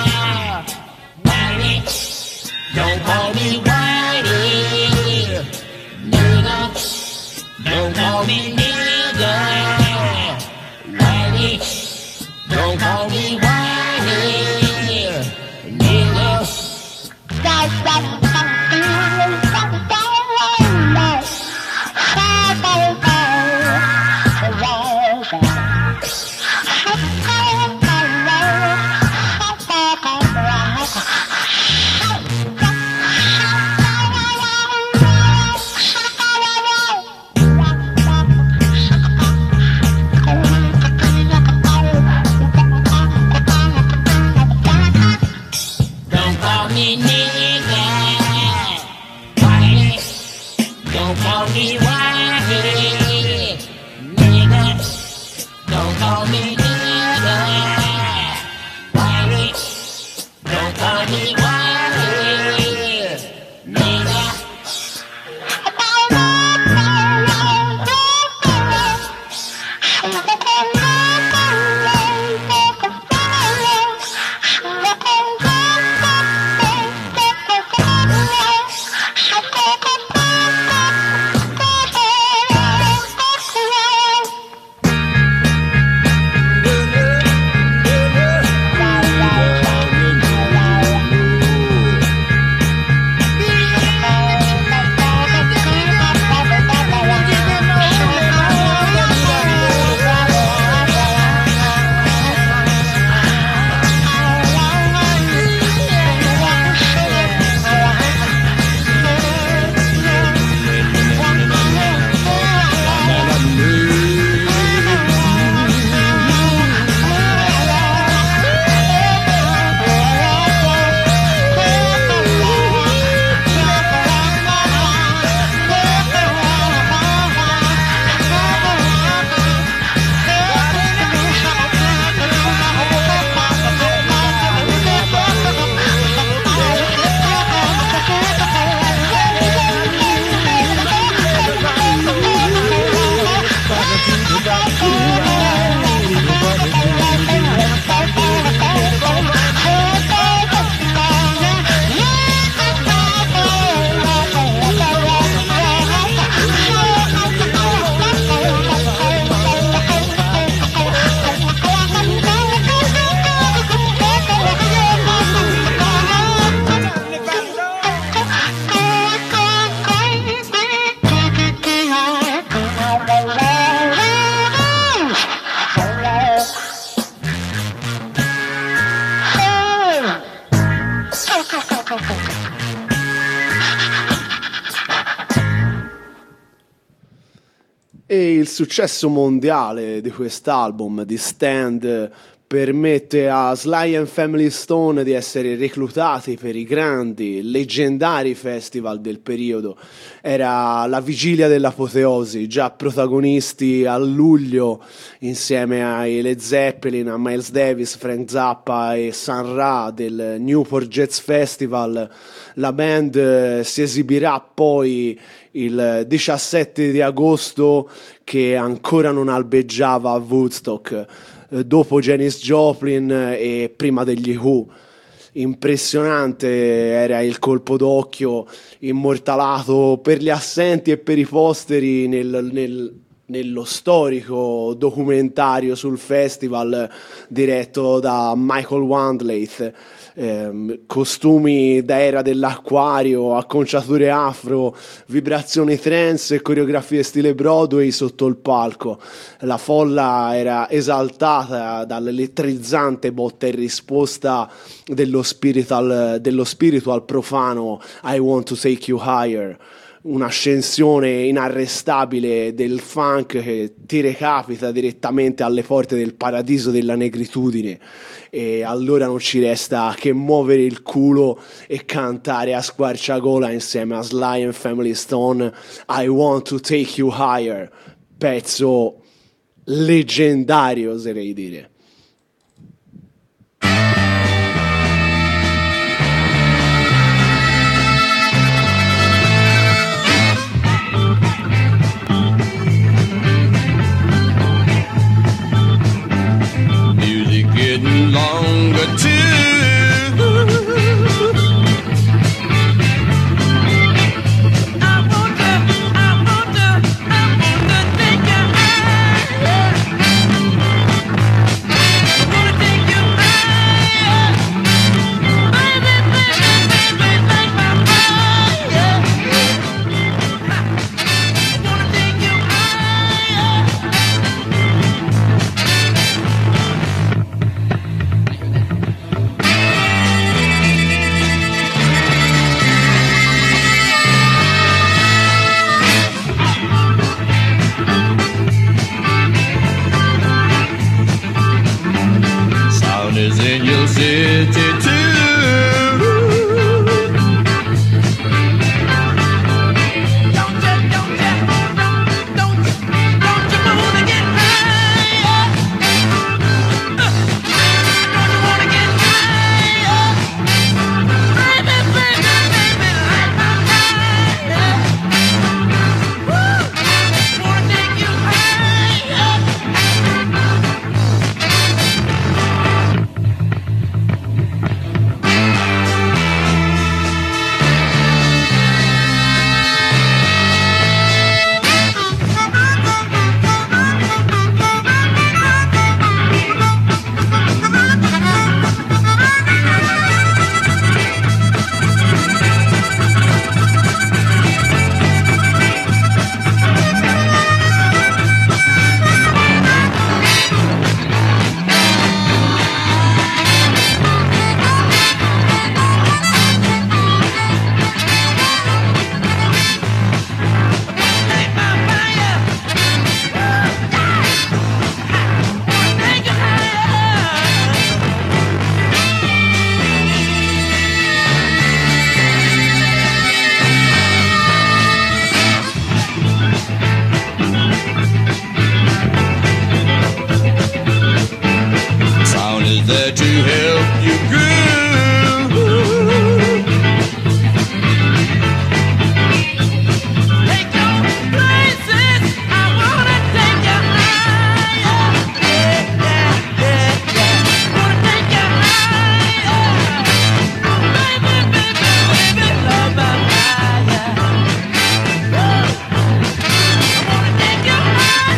Whitey. Don't call me whitey. Nigga. Don't call me nigga. Whitey. Don't call me whitey. Nigga. Don't call me nigga. E il successo mondiale di quest'album, di Stand, permette a Sly and Family Stone di essere reclutati per i grandi, leggendari festival del periodo. Era la vigilia dell'apoteosi, già protagonisti a luglio insieme ai Led Zeppelin, a Miles Davis, Frank Zappa e Sun Ra del Newport Jazz Festival. La band si esibirà poi il diciassette di agosto, che ancora non albeggiava a Woodstock, dopo Janis Joplin e prima degli Who. Impressionante era il colpo d'occhio immortalato per gli assenti e per i posteri nel, nel, nello storico documentario sul festival diretto da Michael Wandleith. Eh, costumi da era dell'acquario, acconciature afro, vibrazioni trance e coreografie stile Broadway sotto il palco. La folla era esaltata dall'elettrizzante botta e risposta dello spiritual, dello spiritual profano I Want to Take You Higher, un'ascensione inarrestabile del funk che ti recapita direttamente alle porte del paradiso della negritudine. E allora non ci resta che muovere il culo e cantare a squarciagola insieme a Sly and Family Stone I Want to Take You Higher, pezzo leggendario, oserei dire. Getting longer too. I want to, I want to, I want to take you higher. I want to take you higher. Baby, baby, baby, take my fire. I want to take you higher. Sound is in your city too. Don't you, don't you, don't, don't you, don't you wanna get higher? Don't you wanna get higher? Baby, baby, baby, light my fire. Woo! Wanna take you higher. Light my fire. Wanna take you higher. Sound is there to help you groove. Take your places. I wanna take you higher. Yeah, yeah, yeah, yeah. Wanna take you higher. Baby, baby, baby, love my fire. Woo! I wanna take you higher.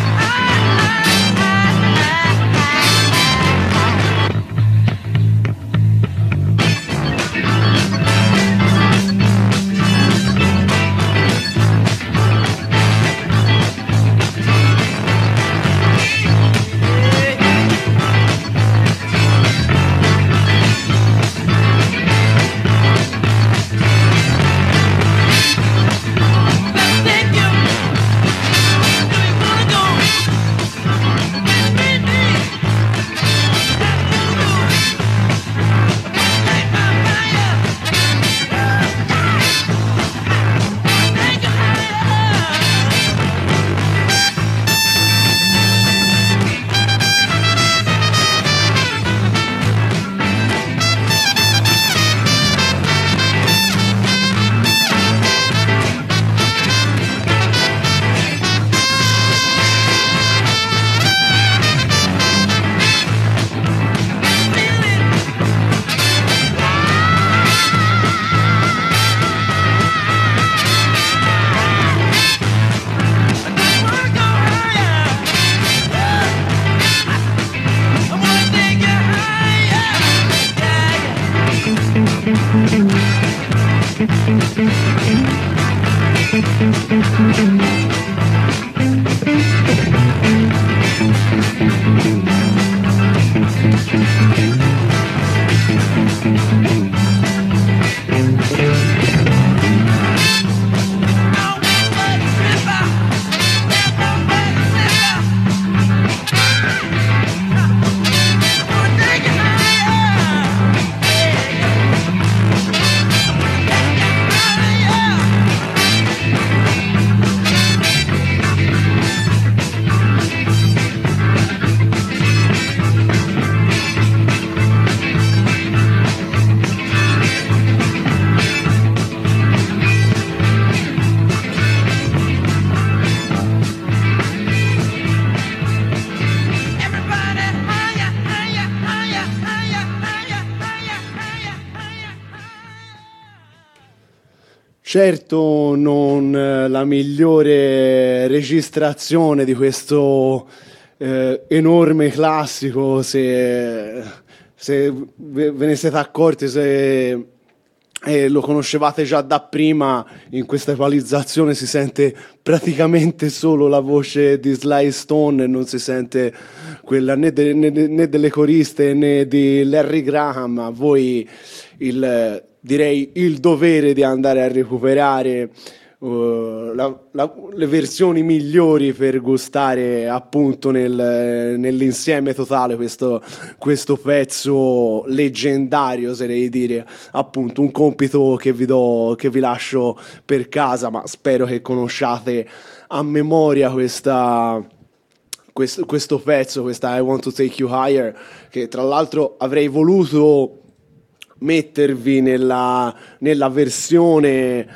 Certo, non eh, la migliore registrazione di questo eh, enorme classico, se, se ve ve ne siete accorti, se eh, lo conoscevate già da prima, in questa equalizzazione si sente praticamente solo la voce di Sly Stone e non si sente quella né, de- né- né delle coriste né di Larry Graham. A voi il, direi il dovere di andare a recuperare uh, la- la- le versioni migliori per gustare appunto nel- nell'insieme totale questo, questo pezzo leggendario, oserei dire. Appunto un compito che vi do, che vi lascio per casa, ma spero che conosciate a memoria questa questo, questo pezzo, questa I Want to Take You Higher, che tra l'altro avrei voluto mettervi nella, nella versione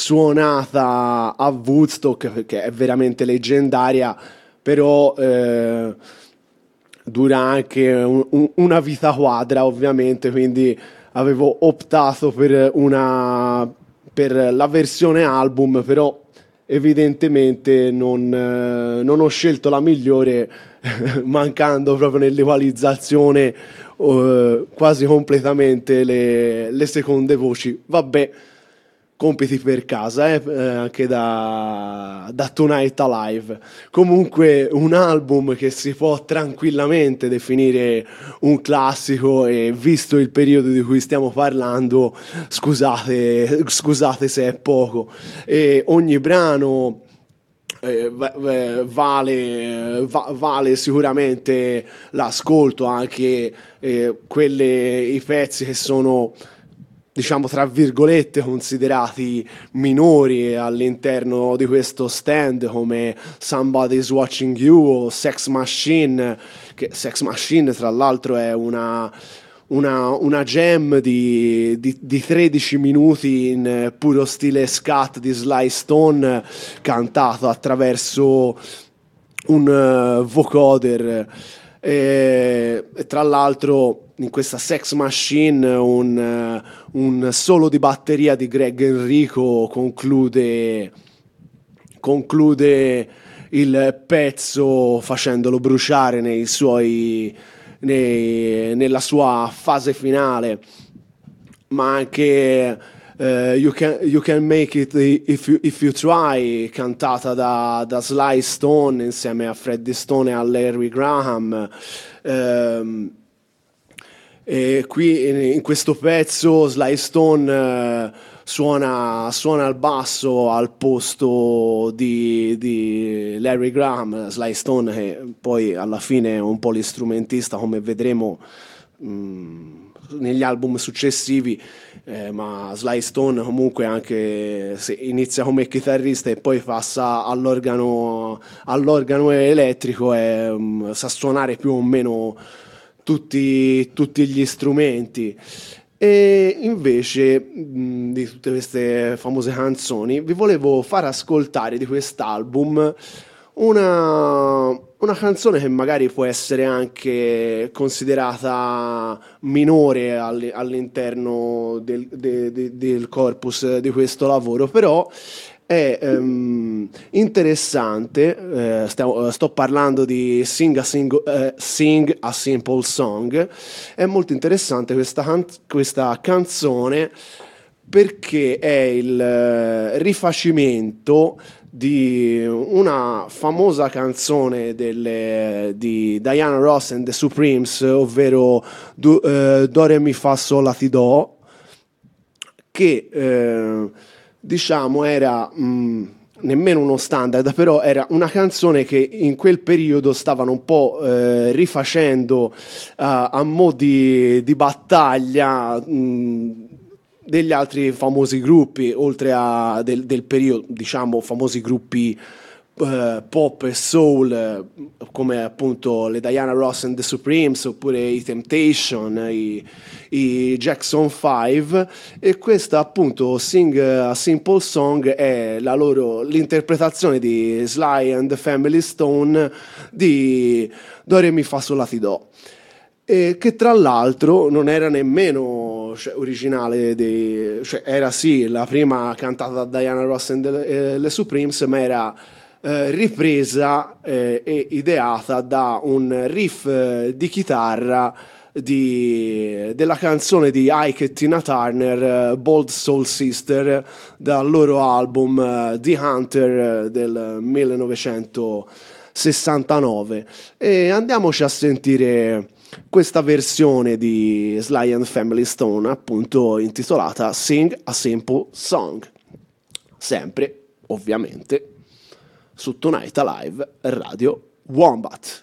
suonata a Woodstock, perché è veramente leggendaria, però eh, dura anche un- un- una vita quadra, ovviamente, quindi avevo optato per una per la versione album, però evidentemente non, eh, non ho scelto la migliore, mancando proprio nell'equalizzazione eh, quasi completamente le, le seconde voci. Vabbè, compiti per casa, eh, eh, anche da, da Tonight Alive. Comunque un album che si può tranquillamente definire un classico, e visto il periodo di cui stiamo parlando, scusate, scusate se è poco. E ogni brano eh, va- va- vale, va- vale sicuramente l'ascolto, anche eh, quelle, i pezzi che sono, diciamo tra virgolette, considerati minori all'interno di questo stand, come Somebody's Watching You o Sex Machine, che Sex Machine tra l'altro è una, una, una jam di, di, di tredici minuti in eh, puro stile scat di Sly Stone, cantato attraverso un eh, vocoder. E, e tra l'altro in questa Sex Machine un, eh, un solo di batteria di Greg Enrico conclude, conclude il pezzo facendolo bruciare nei suoi, nei- nella sua fase finale. Ma anche eh, you, can, You Can Make It If You, If You Try, cantata da, da Sly Stone insieme a Freddie Stone e a Larry Graham. Ehm, e qui in, in questo pezzo Sly Stone eh, suona, suona il basso al posto di, di Larry Graham. Sly Stone, che poi alla fine è un po' l'istrumentista, come vedremo mh, negli album successivi, eh, ma Sly Stone comunque, anche se inizia come chitarrista e poi passa all'organo, all'organo elettrico, e, um, sa suonare più o meno tutti, tutti gli strumenti. E invece mh, di tutte queste famose canzoni vi volevo far ascoltare di quest'album una, una canzone che magari può essere anche considerata minore all- all'interno del, de- de- del corpus di questo lavoro, però è ehm, interessante. Eh, stiamo- sto parlando di Sing a, Sing- eh, Sing a Simple Song. È molto interessante questa, can- questa canzone, perché è il eh, rifacimento di una famosa canzone delle- di Diana Ross and the Supremes, ovvero Do, eh, Do Re Mi Fa Sol La Ti Do, che eh, diciamo era mh, nemmeno uno standard, però era una canzone che in quel periodo stavano un po' eh, rifacendo eh, a mo' di, di battaglia mh, degli altri famosi gruppi, oltre a del, del periodo, diciamo famosi gruppi eh, pop e soul, eh, come appunto le Diana Ross and the Supremes, oppure i Temptation, i, i Jackson five. E questa appunto Sing a Simple Song è la loro, l'interpretazione di Sly and the Family Stone di Do Re Mi Fa Sol La Ti Do, e che tra l'altro non era nemmeno cioè, originale, dei, cioè era sì la prima cantata da Diana Ross e le, le Supremes, ma era eh, ripresa eh, e ideata da un riff eh, di chitarra di, della canzone di Ike e Tina Turner, uh, Bold Soul Sister, dal loro album uh, The Hunter uh, del millenovecentosessantanove. E andiamoci a sentire questa versione di Sly and Family Stone, appunto intitolata Sing a Simple Song, sempre ovviamente su Tonight Alive Radio Wombat.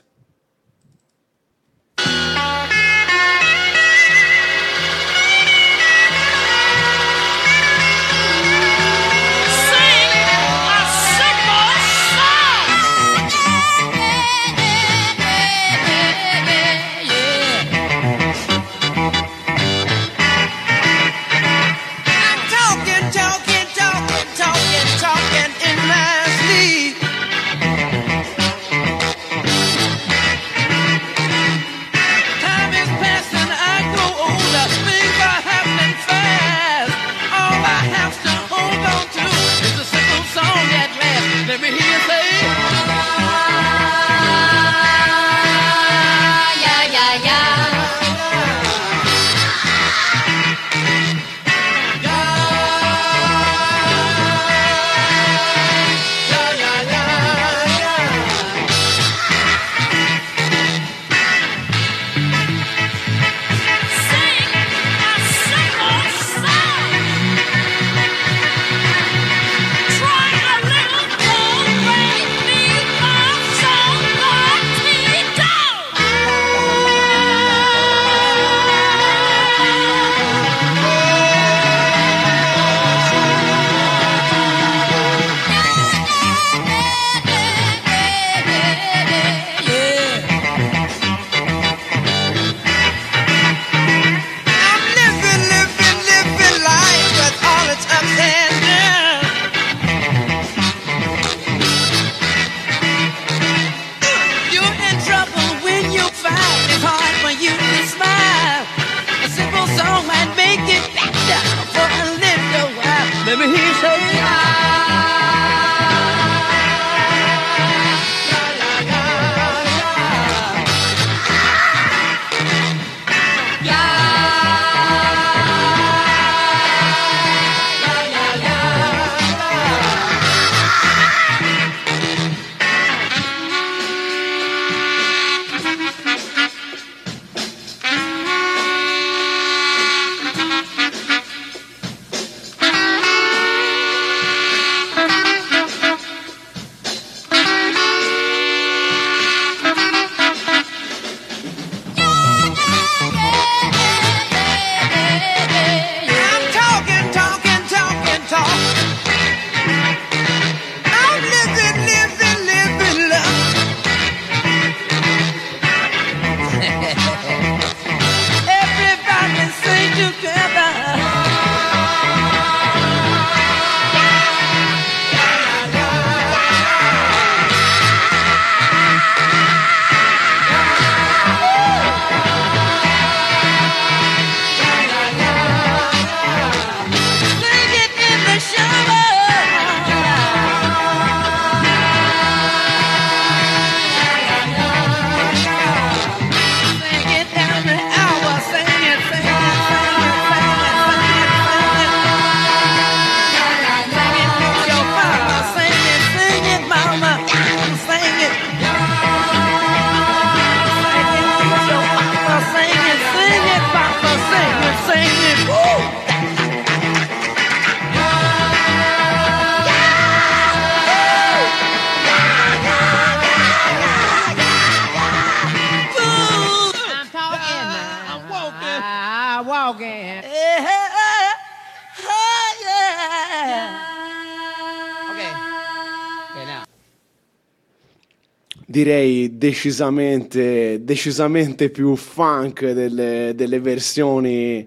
Direi decisamente, decisamente più funk delle, delle versioni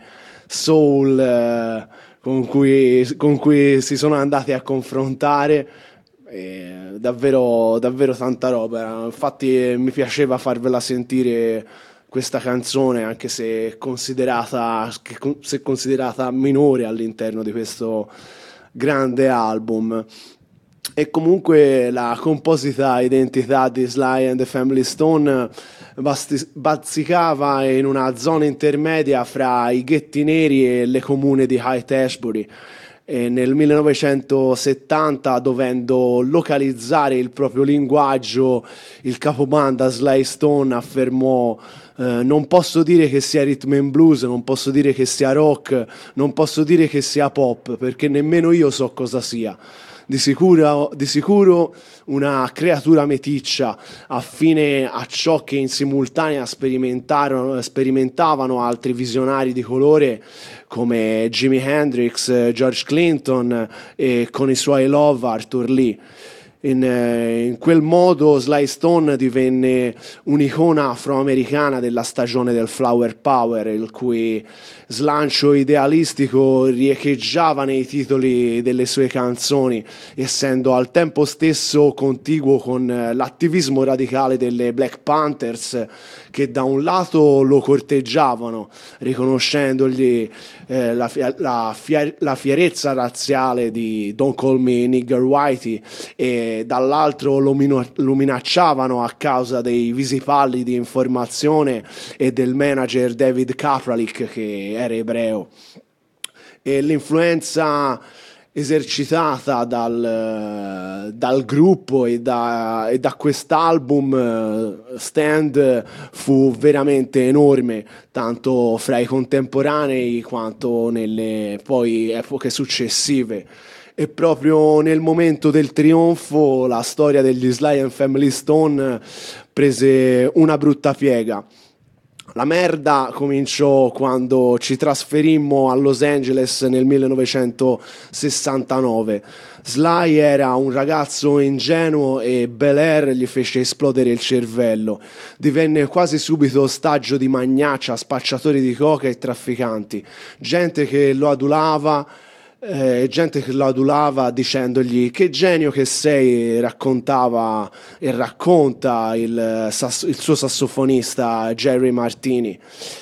soul eh, con cui, con cui si sono andati a confrontare. Eh, davvero, davvero tanta roba. Infatti eh, mi piaceva farvela sentire questa canzone, anche se considerata, se considerata minore all'interno di questo grande album. E comunque la composita identità di Sly and the Family Stone basti- bazzicava in una zona intermedia fra i ghetti neri e le comune di Haight-Ashbury. E nel millenovecentosettanta, dovendo localizzare il proprio linguaggio, il capobanda Sly Stone affermò: eh, non posso dire che sia rhythm and blues, non posso dire che sia rock, non posso dire che sia pop, perché nemmeno io so cosa sia. Di sicuro, di sicuro una creatura meticcia, affine a ciò che in simultanea sperimentarono, sperimentavano altri visionari di colore come Jimi Hendrix, George Clinton e con i suoi Love Arthur Lee. In, in quel modo Sly Stone divenne un'icona afroamericana della stagione del Flower Power, il cui slancio idealistico riecheggiava nei titoli delle sue canzoni, essendo al tempo stesso contiguo con l'attivismo radicale delle Black Panthers, che da un lato lo corteggiavano, riconoscendogli eh, la, la, fier- la fierezza razziale di Don't Call Me Nigger Whitey, e dall'altro lo, minu- lo minacciavano a causa dei visipalli di informazione e del manager David Kapralik, che era ebreo. E l'influenza esercitata dal, dal gruppo e da, e da quest'album Stand fu veramente enorme, tanto fra i contemporanei quanto nelle poi epoche successive. E proprio nel momento del trionfo la storia degli Sly and Family Stone prese una brutta piega. La merda cominciò quando ci trasferimmo a Los Angeles nel millenovecentosessantanove. Sly era un ragazzo ingenuo e Bel Air gli fece esplodere il cervello. Divenne quasi subito ostaggio di magnaccia, spacciatori di coca e trafficanti. Gente che lo adulava, eh, gente che lo adulava dicendogli: che genio che sei, raccontava e racconta il, sass- il suo sassofonista Jerry Martini.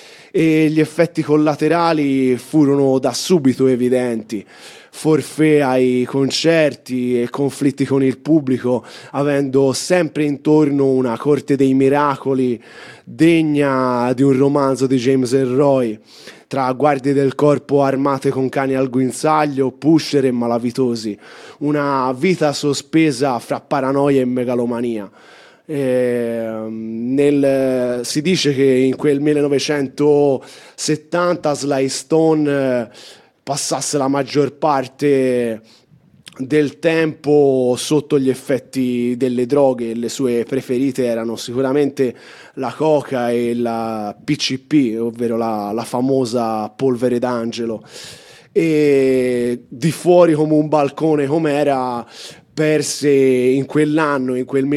E gli effetti collaterali furono da subito evidenti: forfè ai concerti e conflitti con il pubblico, avendo sempre intorno una corte dei miracoli degna di un romanzo di James Ellroy, tra guardie del corpo armate con cani al guinzaglio, pusher e malavitosi. Una vita sospesa fra paranoia e megalomania. Eh, nel, si dice che in quel millenovecentosettanta Sly Stone eh, passasse la maggior parte del tempo sotto gli effetti delle droghe. Le sue preferite erano sicuramente la coca e la P C P, ovvero la, la famosa polvere d'angelo, e di fuori come un balcone com'era perse in quell'anno, in quel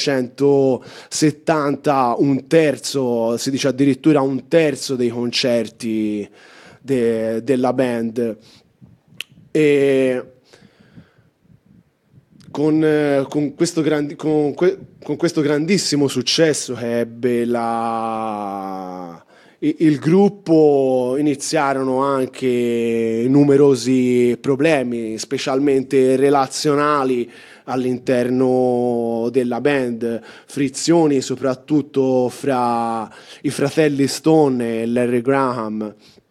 millenovecentosettanta, un terzo, si dice addirittura un terzo dei concerti de, della band. E con, con, questo grandi, con, que, con questo grandissimo successo che ebbe la, il, il gruppo, iniziarono anche numerosi problemi, specialmente relazionali all'interno della band, frizioni soprattutto fra i fratelli Stone e Larry Graham.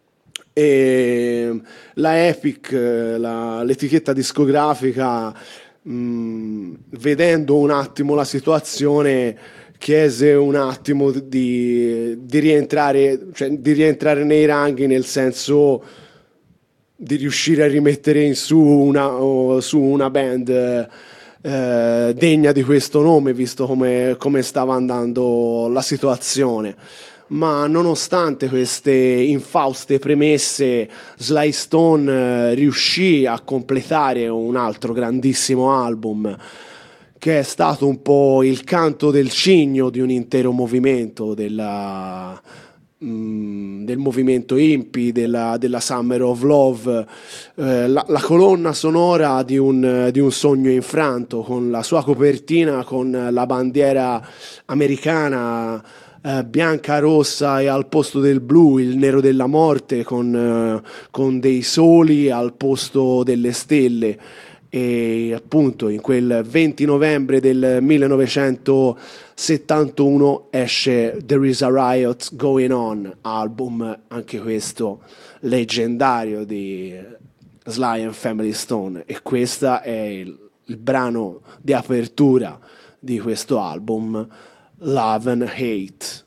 E la Epic, la, l'etichetta discografica, mh, vedendo un attimo la situazione, chiese un attimo di, di rientrare, cioè di rientrare nei ranghi, nel senso di riuscire a rimettere in su una, oh, su una band eh, degna di questo nome, visto come, come stava andando la situazione. Ma nonostante queste infauste premesse, Sly Stone eh, riuscì a completare un altro grandissimo album, che è stato un po' il canto del cigno di un intero movimento, della, mm, del movimento hippie, della, della Summer of Love, eh, la, la colonna sonora di un, di un sogno infranto, con la sua copertina con la bandiera americana eh, bianca, rossa e al posto del blu il nero della morte con, eh, con dei soli al posto delle stelle. E appunto in quel venti novembre del millenovecentosettantuno esce There Is a Riot Going On, album anche questo leggendario di Sly and Family Stone, e questo è il, il brano di apertura di questo album, Love and Hate.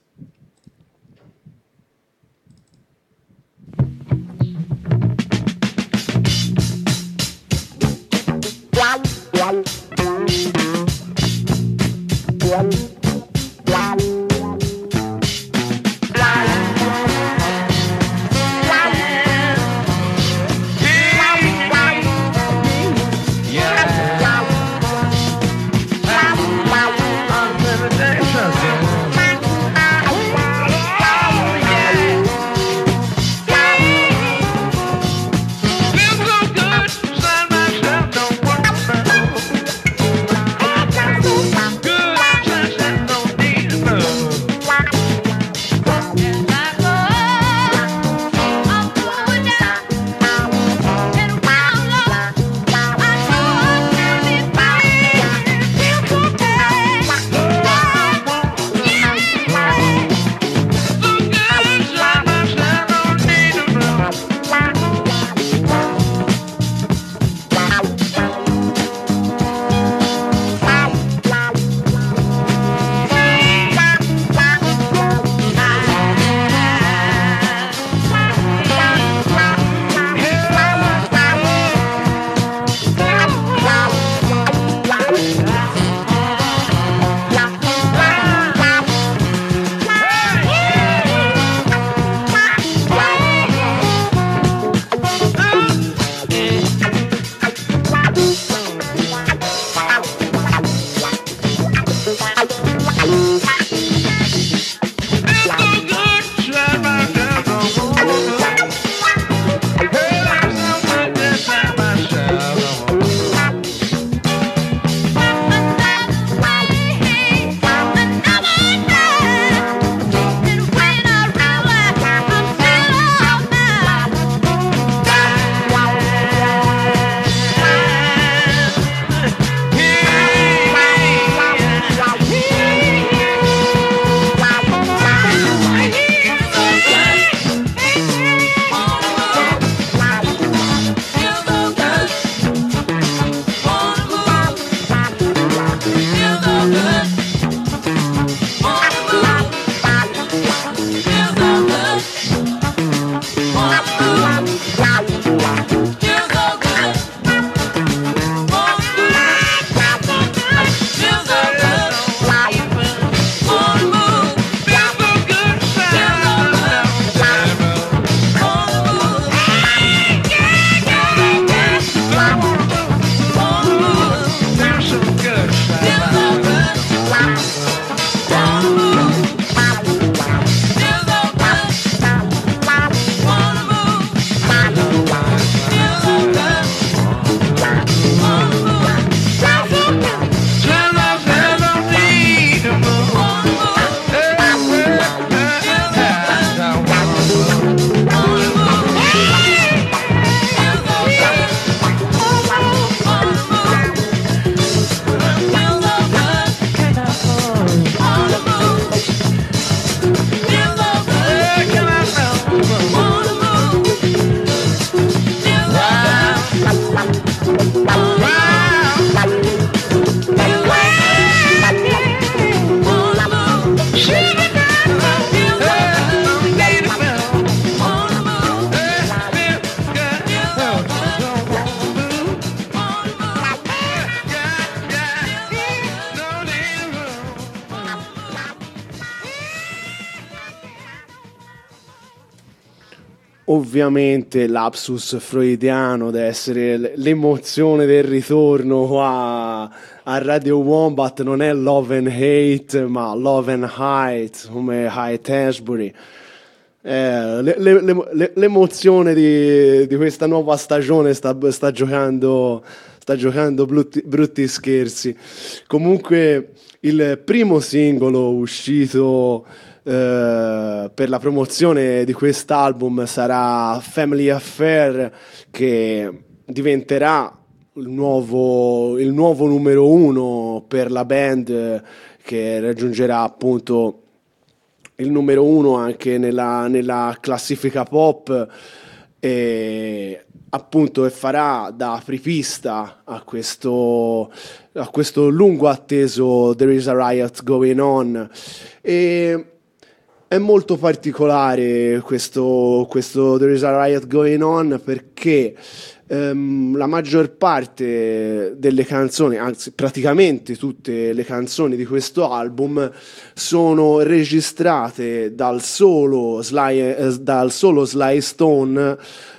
Ovviamente lapsus freudiano deve essere l'emozione del ritorno qua a Radio Wombat, non è Love and Hate ma Love and Height come Haight Ashbury. Eh, le, le, le, l'emozione di, di questa nuova stagione sta, sta giocando sta giocando brutti, brutti scherzi. Comunque il primo singolo uscito eh, per la promozione di quest'album sarà Family Affair, che diventerà il nuovo, il nuovo numero uno per la band, eh, che raggiungerà appunto il numero uno anche nella, nella classifica pop, e appunto e farà da apripista a questo, a questo lungo atteso There Is a Riot Going On. E è molto particolare questo, questo There Is a Riot Going On, perché ehm, la maggior parte delle canzoni, anzi praticamente tutte le canzoni di questo album, sono registrate dal solo Sly, eh, dal solo Sly Stone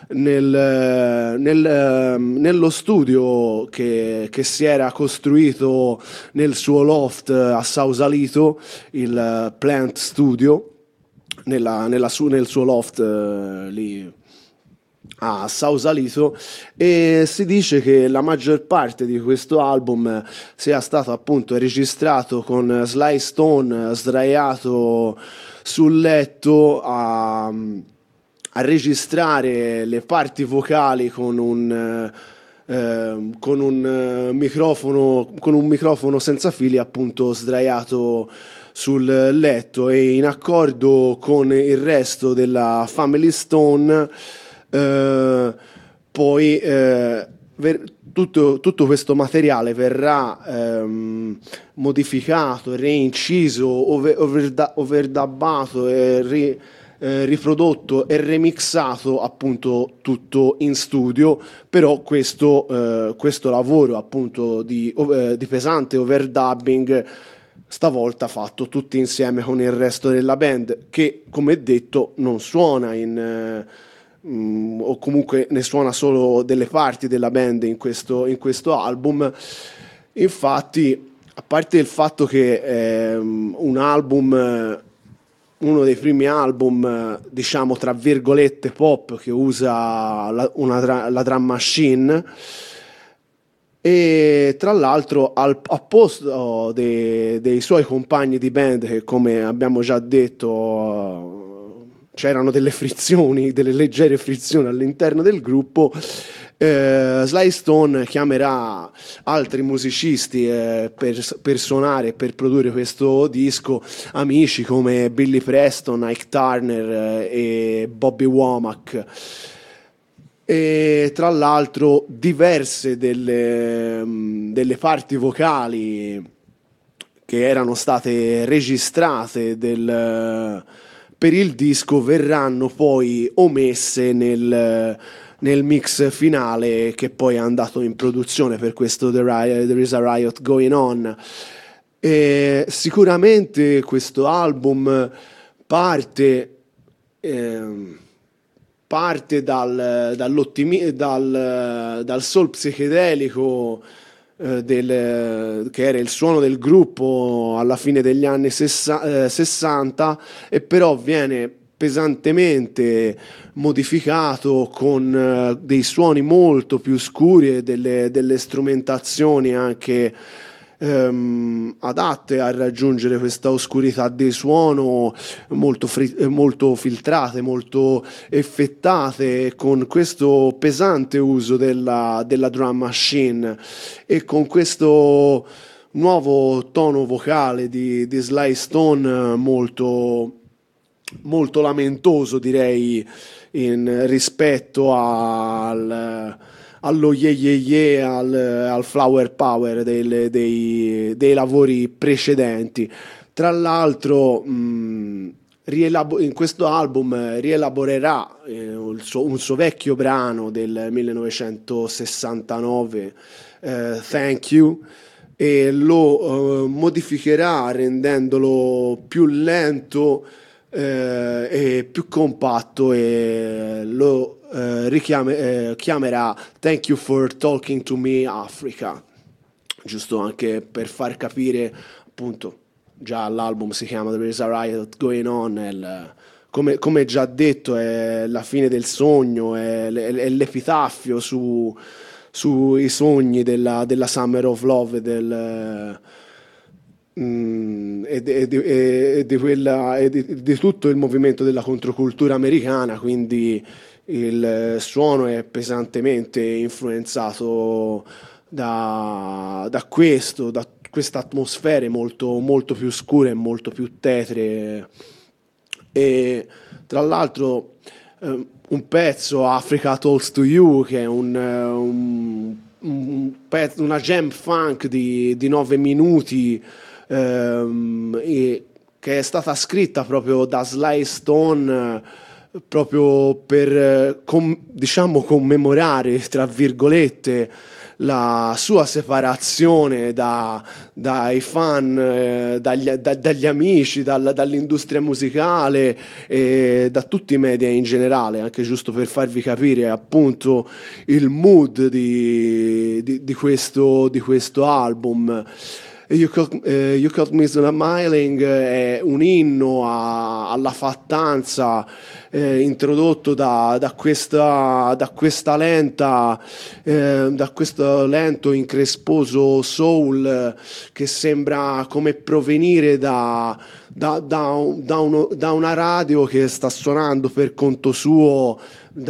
nel, nel, ehm, nello studio che, che si era costruito nel suo loft a Sausalito, il eh, Plant Studio, nella, nella su, nel suo loft eh, lì a Sausalito. E si dice che la maggior parte di questo album sia stato appunto registrato con Sly Stone sdraiato sul letto a, a registrare le parti vocali con un eh, con un eh, microfono con un microfono senza fili, appunto sdraiato sul letto, e in accordo con il resto della Family Stone. Uh, poi uh, ver- tutto, tutto questo materiale verrà um, modificato, reinciso, over- overda- overdubbato e ri- eh, riprodotto e remixato appunto tutto in studio. Però questo, uh, questo lavoro appunto di, uh, di pesante overdubbing stavolta fatto tutti insieme con il resto della band, che come detto non suona in uh, Mm, o comunque ne suona solo delle parti della band in questo, in questo album. Infatti, a parte il fatto che è un album, uno dei primi album, diciamo tra virgolette pop, che usa la, una, la drum machine, e tra l'altro al, a posto dei, dei suoi compagni di band, che come abbiamo già detto c'erano delle frizioni, delle leggere frizioni all'interno del gruppo, eh, Sly Stone chiamerà altri musicisti eh, per, per suonare e per produrre questo disco, amici come Billy Preston, Ike Turner eh, e Bobby Womack. E tra l'altro diverse delle, delle parti vocali che erano state registrate del per il disco verranno poi omesse nel, nel mix finale, che poi è andato in produzione per questo The Riot, There Is a Riot Going On. E sicuramente questo album parte, eh, parte dal, dall'ottimi- dal, dal soul psichedelico, Del, che era il suono del gruppo alla fine degli anni sessa, eh, sessanta, e però viene pesantemente modificato con eh, dei suoni molto più scuri e delle, delle strumentazioni anche ehm, adatte a raggiungere questa oscurità di suono, molto, fri- molto filtrate, molto effettate, con questo pesante uso della, della drum machine e con questo nuovo tono vocale di, di Sly Stone molto, molto lamentoso, direi, in rispetto al allo ye ye ye, al, al flower power dei, dei, dei lavori precedenti. Tra l'altro mh, rielabo- in questo album rielaborerà eh, il suo, un suo vecchio brano del millenovecentosessantanove, eh, Thank You, e lo eh, modificherà rendendolo più lento eh, e più compatto, e lo eh, richiame, eh, chiamerà Thank You for Talking to Me Africa, giusto anche per far capire, appunto, già l'album si chiama There Is a Riot Going On, il, come, come già detto è la fine del sogno, è, è l'epitaffio su sui sogni della, della Summer of Love, del, mm, e, di- e di- e di quella- e di- di tutto il movimento della controcultura americana, quindi il suono è pesantemente influenzato da, da questo, da queste atmosfere molto, molto più scure e molto più tetre. E tra l'altro eh, un pezzo, Africa Talks to You, che è un, eh, un- un pezzo- una jam funk di, di nove minuti, ehm, e che è stata scritta proprio da Sly Stone, eh, proprio per eh, com- diciamo commemorare, tra virgolette, la sua separazione da- dai fan, eh, dagli, da- dagli amici, dal- dall'industria musicale e da tutti i media in generale, anche giusto per farvi capire appunto il mood di, di- di questo, di questo album. You Caught, eh, You Caught Me Smiling è un inno a- alla fattanza, eh, introdotto da, da questa, da questa lenta, eh, da questo lento incresposo soul, eh, che sembra come provenire da, da- da un- da uno- da una radio che sta suonando per conto suo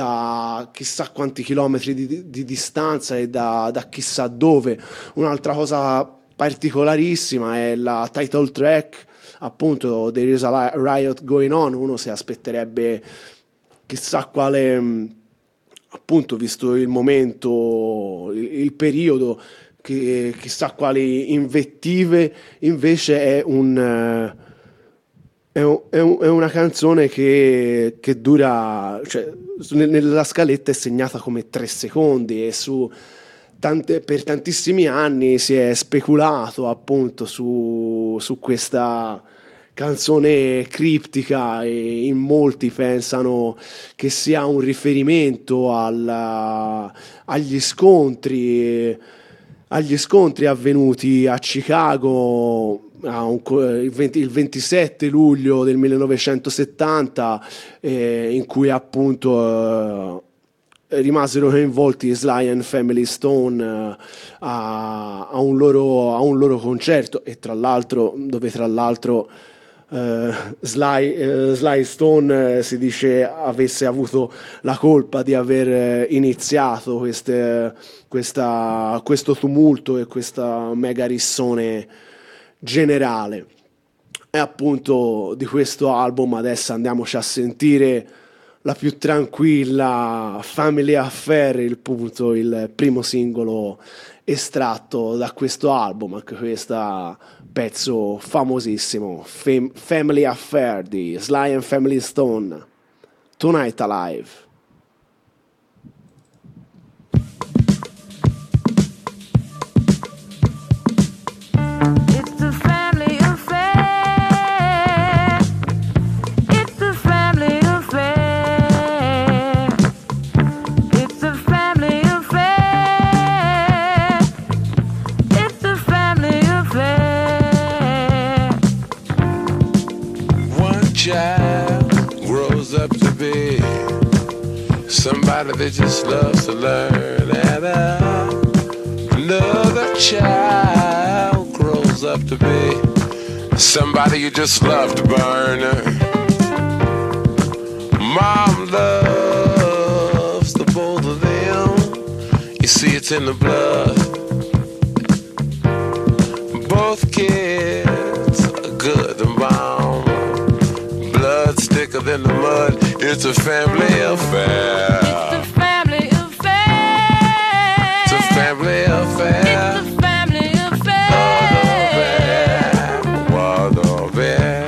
da chissà quanti chilometri di, di distanza e da, da chissà dove. Un'altra cosa particolarissima è la title track, appunto, There is a Riot Going On. Uno si aspetterebbe chissà quale, mh, appunto, visto il momento, il, il periodo, che chissà quali invettive. Invece è un eh, è, un- è un- è una canzone che, che dura, cioè, su- nel- nella scaletta è segnata come tre secondi, e su tante- per tantissimi anni si è speculato appunto su, su questa canzone criptica, e in molti pensano che sia un riferimento alla- agli scontri agli scontri avvenuti a Chicago a un co- il, venti il ventisette luglio del millenovecentosettanta, eh, in cui appunto eh, rimasero coinvolti Sly and Family Stone, eh, a, a un loro, a un loro concerto, e tra l'altro dove tra l'altro eh, Sly, eh, Sly Stone, eh, si dice avesse avuto la colpa di aver eh, iniziato queste, questa, questo tumulto e questa mega rissone generale. E appunto di questo album adesso andiamoci a sentire la più tranquilla, Family Affair, il punto, il primo singolo estratto da questo album, anche questo pezzo famosissimo, Fam- Family Affair di Sly and Family Stone, Tonight Alive. It's a family affair. It's a family affair. It's a family affair. It's a family affair. One child grows up to be somebody that just loves to learn, and uh, another child grows up to be somebody you just love to burn. Mom loves the both of them. You see, it's in the blood. Both kids are good and bound. Blood's thicker than the mud. It's a family affair. It's a family affair. It's a family affair. It's a family affair. Guardo bene.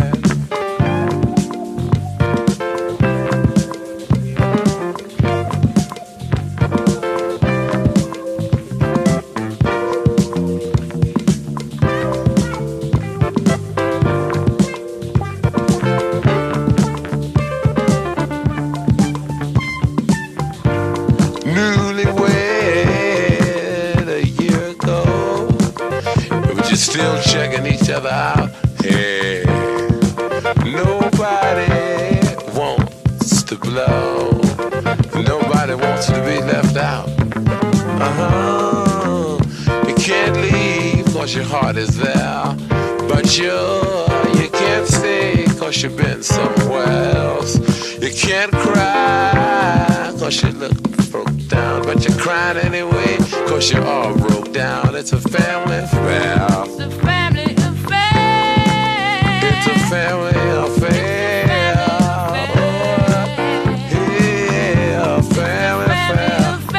Newlywed a year ago, but you're still checking each other out. Hey, nobody wants to blow. Nobody wants to be left out. Uh-huh. You can't leave cause your heart is there. But you, you can't see cause you've been somewhere else. You can't cry cause you look broke down. But you're crying anyway cause you're all broke down. It's a family affair. It's a family affair. It's a family affair. Yeah, family affair.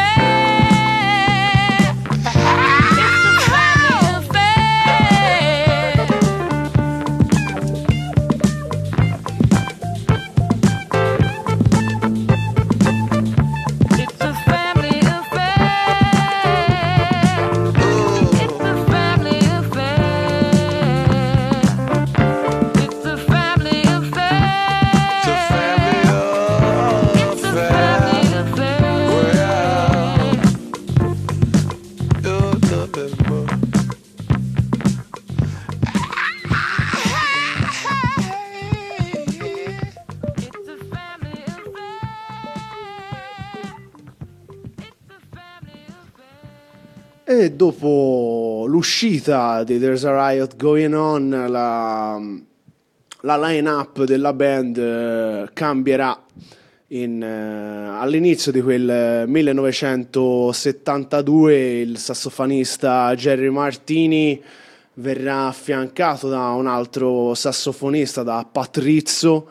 E dopo l'uscita di There's a Riot Going On, la, la line-up della band eh, cambierà. In, eh, all'inizio di quel millenovecentosettantadue il sassofonista Jerry Martini verrà affiancato da un altro sassofonista, da Patrizio,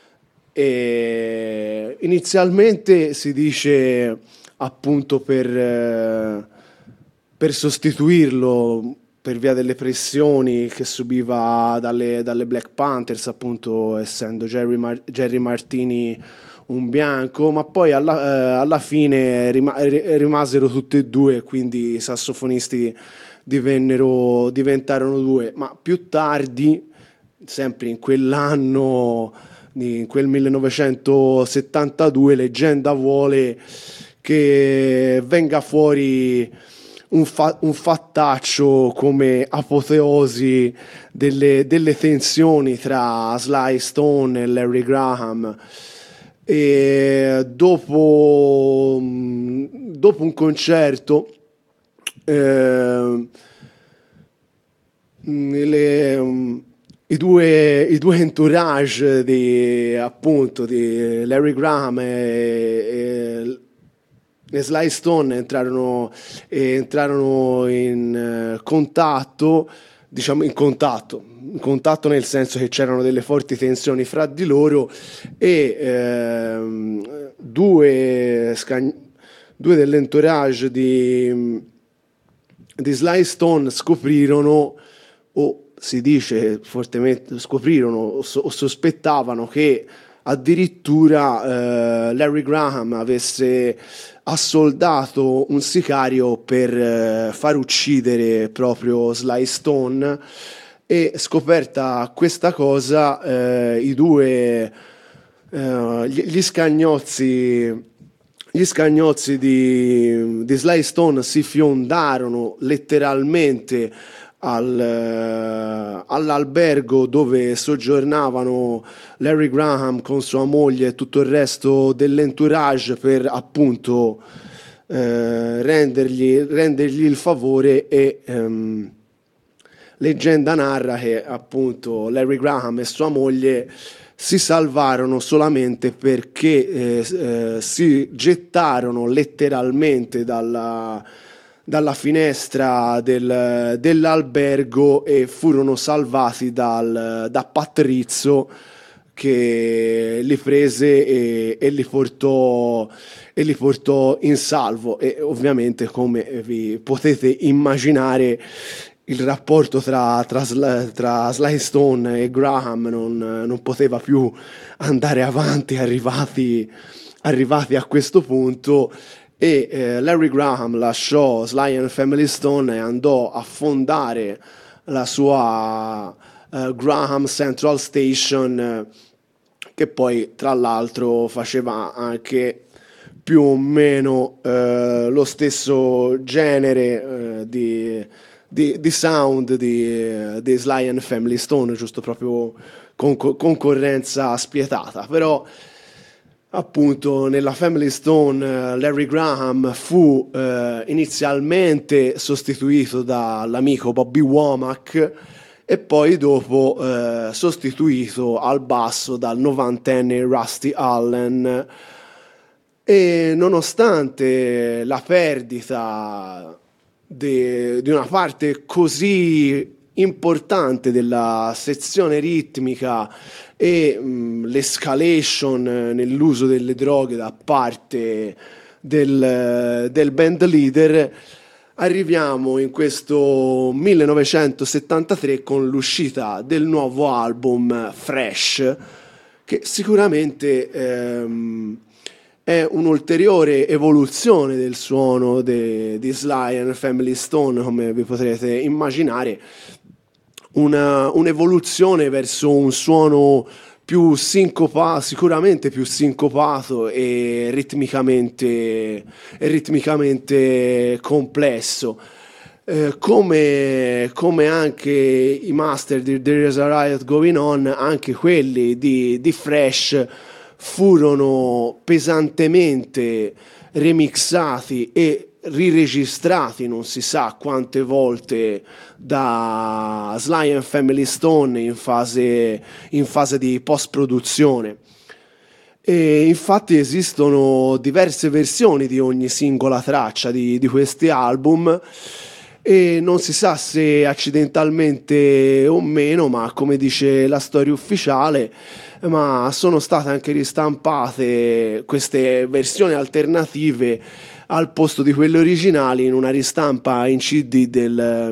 e inizialmente si dice appunto per... Eh, per sostituirlo per via delle pressioni che subiva dalle, dalle Black Panthers, appunto essendo Jerry, Mar- Jerry Martini un bianco, ma poi alla, eh, alla fine rima- rimasero tutti e due, quindi i sassofonisti divennero, diventarono due, ma più tardi, sempre in quell'anno, in quel millenovecentosettantadue, leggenda vuole che venga fuori Un, fa- un fattaccio come apoteosi delle, delle tensioni tra Sly Stone e Larry Graham, e dopo, dopo un concerto eh, le, i, due, i due entourage di, appunto, di Larry Graham e, e e Sly Stone entrarono, eh, entrarono in uh, contatto, diciamo in contatto, in contatto nel senso che c'erano delle forti tensioni fra di loro, e ehm, due, scagn- due dell'entourage di, di Sly Stone scoprirono, o si dice fortemente scoprirono o, so- o sospettavano che addirittura eh, Larry Graham avesse assoldato un sicario per eh, far uccidere proprio Sly Stone, e scoperta questa cosa eh, i due eh, gli, gli scagnozzi gli scagnozzi di, di Sly Stone si fiondarono letteralmente al, eh, all'albergo dove soggiornavano Larry Graham con sua moglie e tutto il resto dell'entourage per appunto eh, rendergli, rendergli il favore, e ehm, leggenda narra che appunto Larry Graham e sua moglie si salvarono solamente perché eh, eh, si gettarono letteralmente dalla dalla finestra del, dell'albergo e furono salvati dal, da Patrizio, che li prese e, e, li portò, e li portò in salvo. E ovviamente, come vi potete immaginare, il rapporto tra, tra, tra Sly Stone e Graham non, non poteva più andare avanti, arrivati, arrivati a questo punto. E eh, Larry Graham lasciò Sly and Family Stone e andò a fondare la sua uh, Graham Central Station, eh, che poi tra l'altro faceva anche più o meno eh, lo stesso genere eh, di, di, di sound di, di Sly and Family Stone, giusto, proprio con, concorrenza spietata. Però appunto nella Family Stone Larry Graham fu eh, inizialmente sostituito dall'amico Bobby Womack, e poi dopo eh, sostituito al basso dal novantenne Rusty Allen. E nonostante la perdita de, di una parte così importante della sezione ritmica e mh, l'escalation nell'uso delle droghe da parte del, del band leader, arriviamo in questo millenovecentosettantatré con l'uscita del nuovo album Fresh, che sicuramente ehm, è un'ulteriore evoluzione del suono de, di Sly and Family Stone, come vi potrete immaginare, una, un'evoluzione verso un suono più sincopato, sicuramente più sincopato e ritmicamente, e ritmicamente complesso. Eh, come, come anche i master di There Is a Riot Going On, anche quelli di, di Fresh furono pesantemente remixati e riregistrati non si sa quante volte da Sly and Family Stone in fase, in fase di post-produzione. E infatti esistono diverse versioni di ogni singola traccia di, di questi album, e non si sa se accidentalmente o meno, ma come dice la storia ufficiale, ma sono state anche ristampate queste versioni alternative al posto di quelle originali in una ristampa in C D del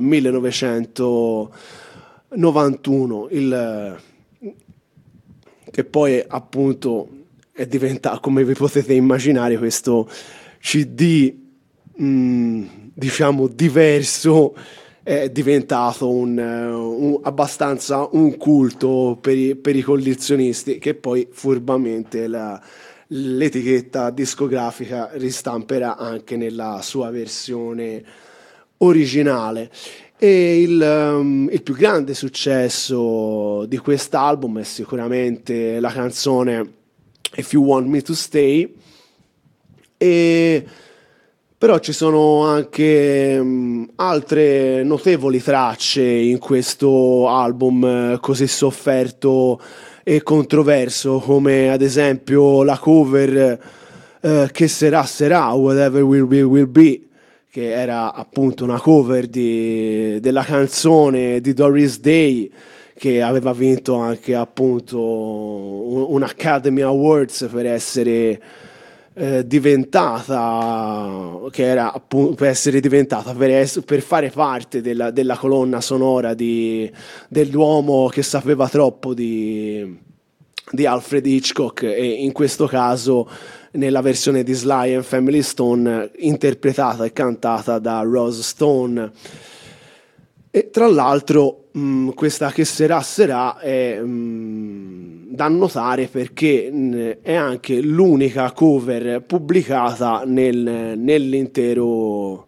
millenovecentonovantuno, il, che poi appunto è diventato, come vi potete immaginare, questo C D mh, diciamo diverso, è diventato un, un, abbastanza un culto per i, per i collezionisti, che poi furbamente la, l'etichetta discografica ristamperà anche nella sua versione originale. E il, um, il più grande successo di quest'album è sicuramente la canzone If You Want Me to Stay, e però ci sono anche um, altre notevoli tracce in questo album eh, così sofferto e controverso, come ad esempio la cover eh, Che sarà sarà, Whatever Will Be Will Be, che era appunto una cover di, della canzone di Doris Day, che aveva vinto anche appunto un, un Academy Awards per essere Eh, diventata che era appunto per essere diventata per, es- per fare parte della, della colonna sonora di, dell'uomo che sapeva troppo di, di Alfred Hitchcock, e in questo caso nella versione di Sly and Family Stone interpretata e cantata da Rose Stone. E tra l'altro mh, questa Che sarà sarà è mh, da notare perché mh, è anche l'unica cover pubblicata nel, nell'intero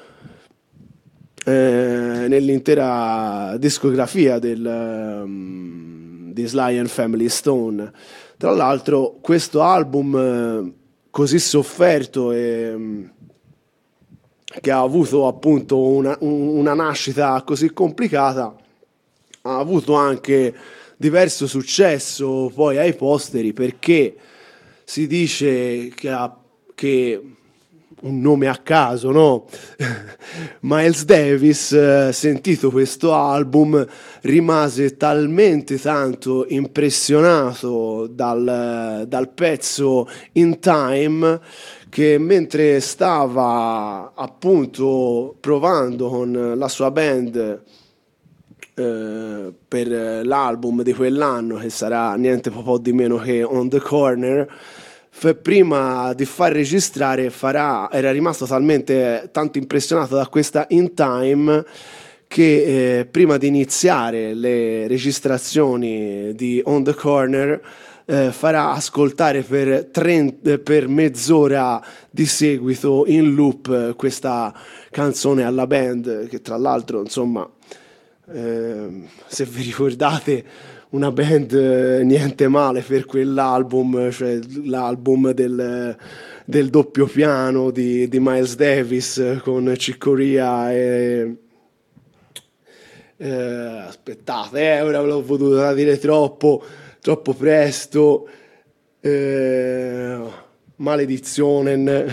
eh, nell'intera discografia del, um, di Sly and Family Stone. Tra l'altro questo album eh, così sofferto e mh, che ha avuto appunto una, una nascita così complicata, ha avuto anche diverso successo poi ai posteri, perché si dice che, ha, che un nome a caso, no? Miles Davis, eh, sentito questo album, rimase talmente tanto impressionato dal, dal pezzo In Time, che mentre stava appunto provando con la sua band eh, per l'album di quell'anno, che sarà niente po' di meno che On the Corner, f- prima di far registrare farà, era rimasto talmente tanto impressionato da questa In Time che eh, prima di iniziare le registrazioni di On the Corner Eh, farà ascoltare per, trenta, per mezz'ora di seguito in loop questa canzone alla band, che tra l'altro insomma eh, se vi ricordate, una band eh, niente male per quell'album, cioè l'album del, del doppio piano di, di Miles Davis con Chick Corea e eh, aspettate, eh, ora ve l'ho potuto dire troppo, troppo presto, eh, maledizione,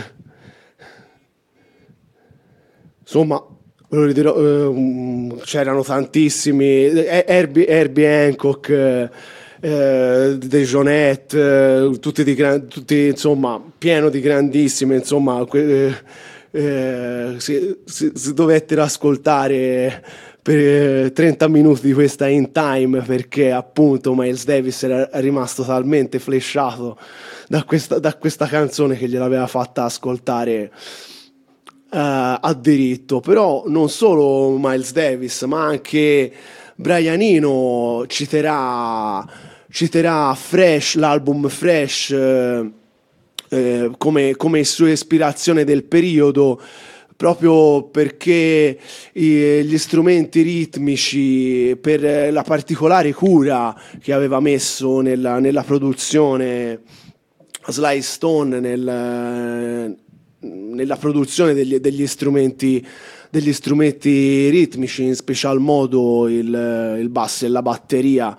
insomma, ve lo ridirò, eh, c'erano tantissimi, eh, Herbie, Herbie Hancock, eh, eh, Dejonette, eh, tutti, di gran, tutti insomma pieno di grandissime, insomma que, eh, si, si, si dovettero ascoltare per trenta minuti di questa In Time, perché appunto Miles Davis era rimasto talmente flashato da questa, da questa canzone che gliel'aveva fatta ascoltare uh, a diritto. Però non solo Miles Davis, ma anche Brian Eno citerà, citerà Fresh, l'album Fresh, eh, eh, come, come sua ispirazione del periodo, proprio perché i, gli strumenti ritmici, per la particolare cura che aveva messo nella, nella produzione Sly Stone, nel, nella produzione degli, degli strumenti degli strumenti ritmici, in special modo il, il basso e la batteria,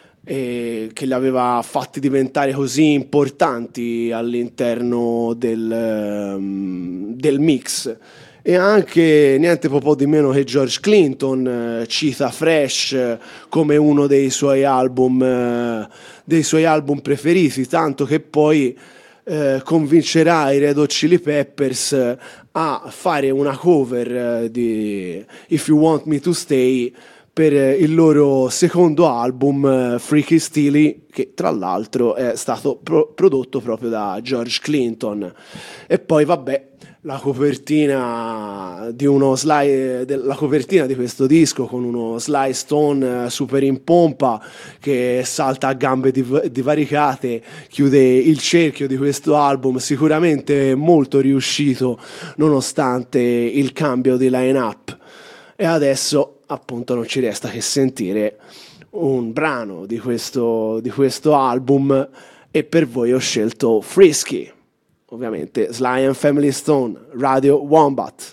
eh, che li aveva fatti diventare così importanti all'interno del, um, del mix. E anche niente po' di meno che George Clinton eh, cita Fresh eh, come uno dei suoi album eh, dei suoi album preferiti, tanto che poi eh, convincerà i Red Hot Chili Peppers eh, a fare una cover eh, di If You Want Me to Stay per eh, il loro secondo album eh, Freaky Steely, che tra l'altro è stato pro- prodotto proprio da George Clinton. E poi vabbè, la copertina di uno Sly, la copertina di questo disco con uno Sly Stone super in pompa che salta a gambe div- divaricate, chiude il cerchio di questo album, sicuramente molto riuscito nonostante il cambio di line-up. E adesso appunto non ci resta che sentire un brano di questo, di questo album, e per voi ho scelto Frisky, ovviamente Sly and Family Stone, Radio Wombat.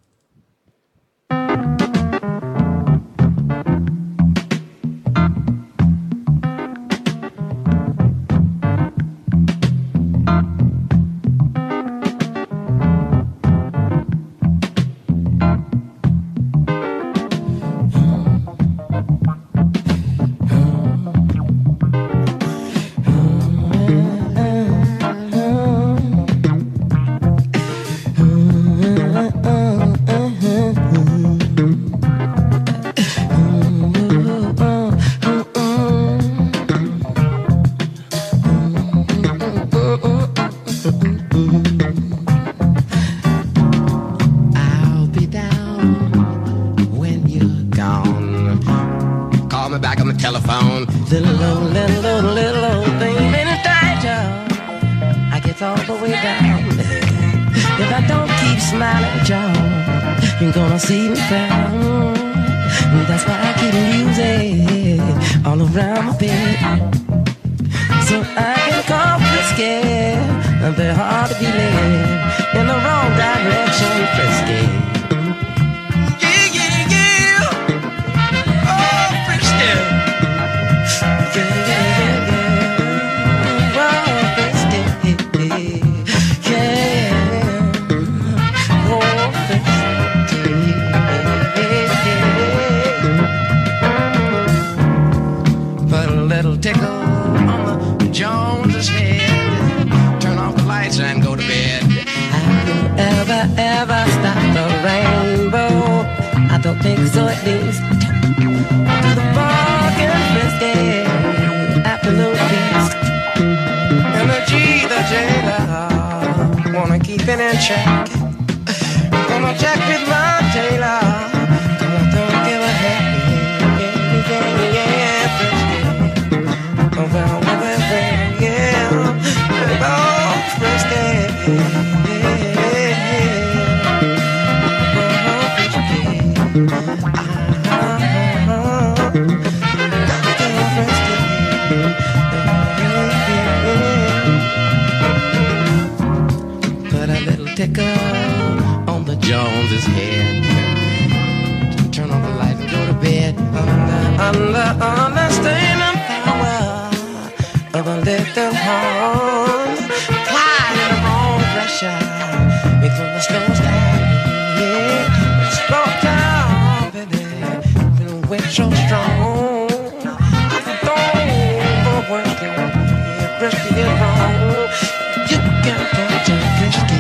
See me frown. That's why I keep music all around my bed, so I can come frisky and they're hard to be led in the wrong direction. Frisky, yeah, yeah, yeah. Oh, frisky, yeah, yeah, yeah. Oh, frisky, yeah. Oh, frisky. Tickle on the Jones's head. Turn off the lights and go to bed. I don't ever, ever stop the rainbow. I don't think so, at least. To the fog and frisky afternoon feast. And the G, the jailer, wanna keep it in check. Gonna check with my tailor. Gonna don't give a heck. Yeah, yeah, yeah, frisky. Oh, well, well, well, yeah, oh, frisky, yeah, oh, frisky, ah, frisky, put a little tickle on the Jones's head, turn on the light. and go to bed under, under understanding power of a little horn. Applying the wrong pressure makes the slows down. Yeah, slow down, baby. Feeling way so strong. Don't work it, risky is wrong. You got to take risky.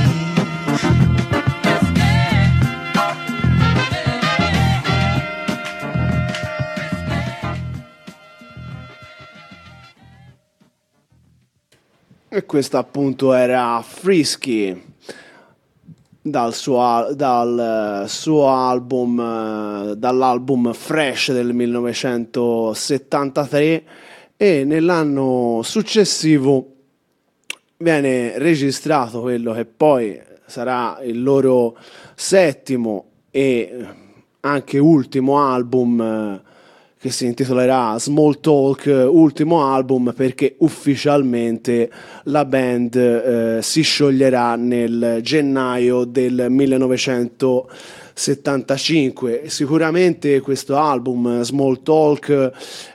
E questo appunto era Frisky dal suo, al- dal eh, suo album, eh, dall'album Fresh del millenovecentosettantatré, e nell'anno successivo viene registrato quello che poi sarà il loro settimo e anche ultimo album, eh, che si intitolerà Small Talk, eh, ultimo album, perché ufficialmente la band eh, si scioglierà nel gennaio del millenovecentosettantacinque. Sicuramente questo album Small Talk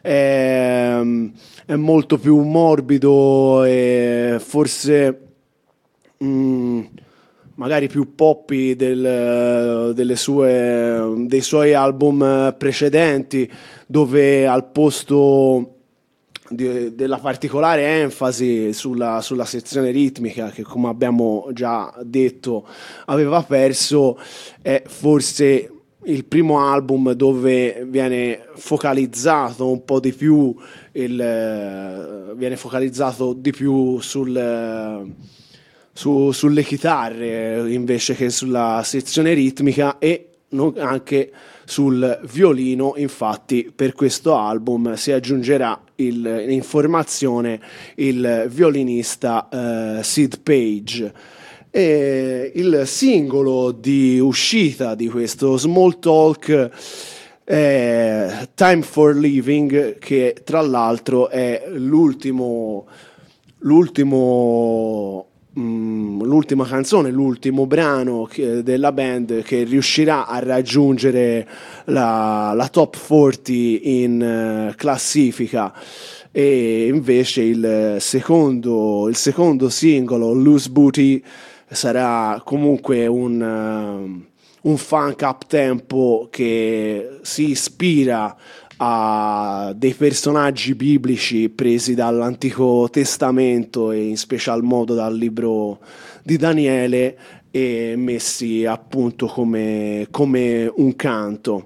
è, è molto più morbido e forse mm, magari più poppy del, delle sue, dei suoi album precedenti, dove al posto di, della particolare enfasi sulla, sulla sezione ritmica, che come abbiamo già detto aveva perso, è forse il primo album dove viene focalizzato un po' di più il, viene focalizzato di più sul Su, sulle chitarre invece che sulla sezione ritmica, e non- anche sul violino. Infatti per questo album si aggiungerà il, in formazione il violinista eh, Sid Page. E il singolo di uscita di questo Small Talk è Time for Living, che tra l'altro è l'ultimo l'ultimo Mm, l'ultima canzone, l'ultimo brano che- della band che riuscirà a raggiungere la, la top quaranta in eh, classifica. E invece il secondo, il secondo singolo, Loose Booty, sarà comunque un, eh, un funk up tempo che si ispira a dei personaggi biblici presi dall'Antico Testamento e in special modo dal libro di Daniele, e messi appunto come, come un canto.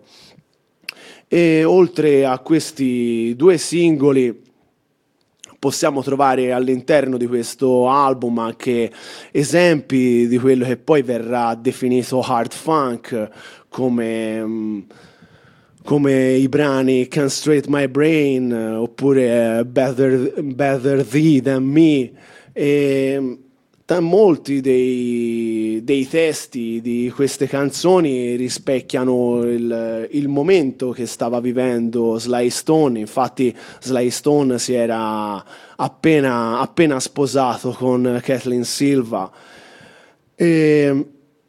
E oltre a questi due singoli possiamo trovare all'interno di questo album anche esempi di quello che poi verrà definito hard funk, come mh, come i brani Can't Straight My Brain, eh, oppure eh, Better, Better Thee Than Me, e da molti dei, dei testi di queste canzoni rispecchiano il, il momento che stava vivendo Sly Stone. Infatti Sly Stone si era appena, appena sposato con Kathleen Silva. E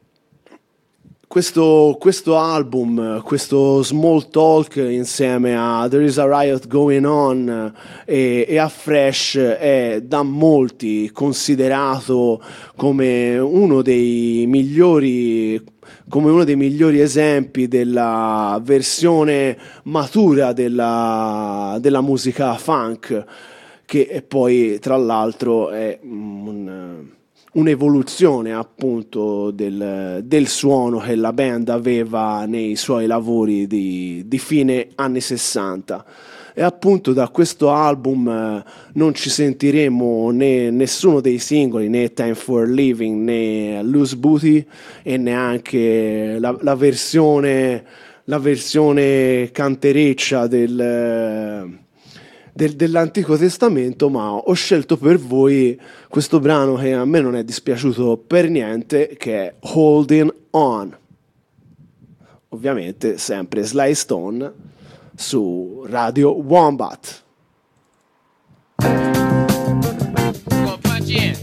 Questo, questo album, questo Small Talk, insieme a There Is a Riot Going On e, e a Fresh, è da molti considerato come uno dei migliori, come uno dei migliori esempi della versione matura della, della musica funk, che poi tra l'altro è un... un'evoluzione appunto del, del suono che la band aveva nei suoi lavori di, di fine anni sessanta. E appunto da questo album eh, non ci sentiremo né nessuno dei singoli, né Time for Living né Loose Booty, e neanche la, la versione la versione cantereccia del Del, dell'Antico Testamento, ma ho scelto per voi questo brano che a me non è dispiaciuto per niente, che è Holding On, ovviamente sempre Sly Stone su Radio Wombat. Gonna punch in.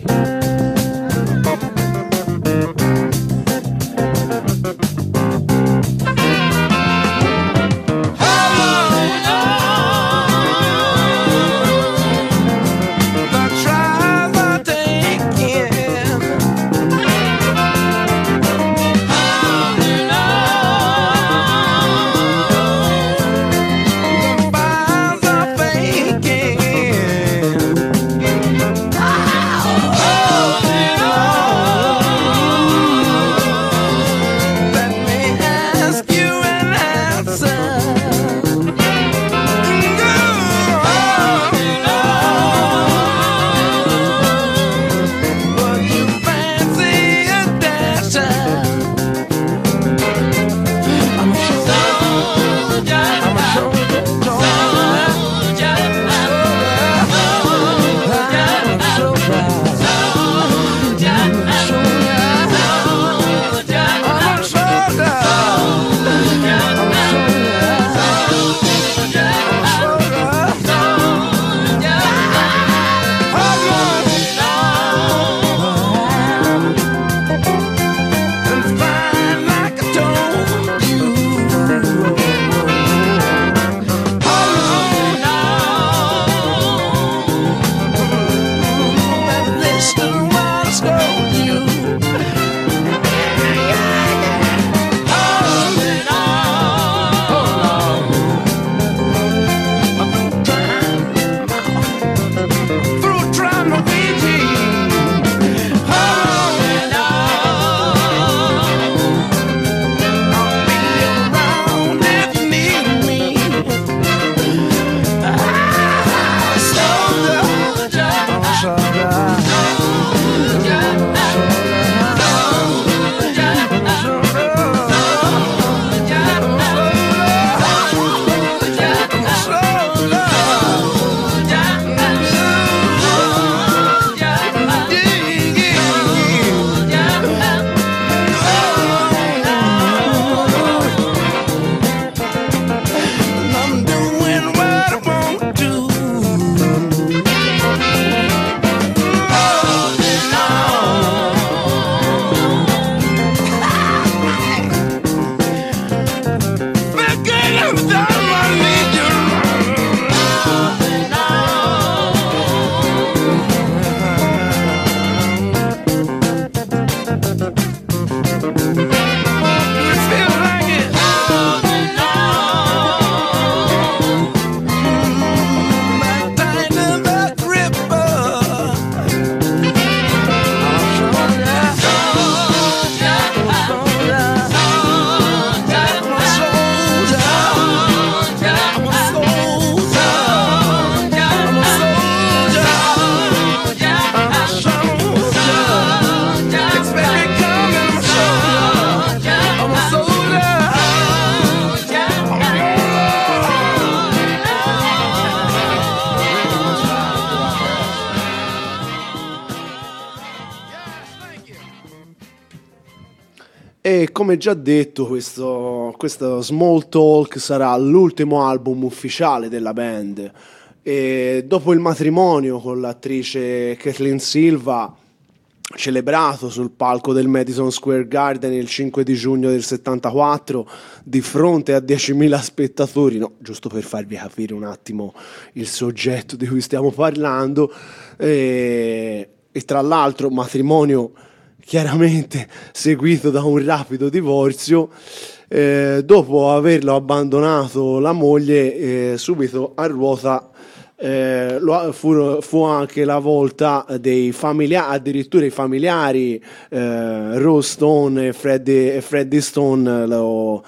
E come già detto, questo, questo Small Talk sarà l'ultimo album ufficiale della band. E dopo il matrimonio con l'attrice Kathleen Silva, celebrato sul palco del Madison Square Garden il cinque di giugno del settantaquattro di fronte a diecimila spettatori, no, giusto per farvi capire un attimo il soggetto di cui stiamo parlando, e, e tra l'altro matrimonio chiaramente seguito da un rapido divorzio. Eh, dopo averlo abbandonato la moglie, eh, subito a ruota eh, lo, fu, fu anche la volta dei familiari, addirittura i familiari eh, Rose Stone e Freddie, e Freddie Stone lo,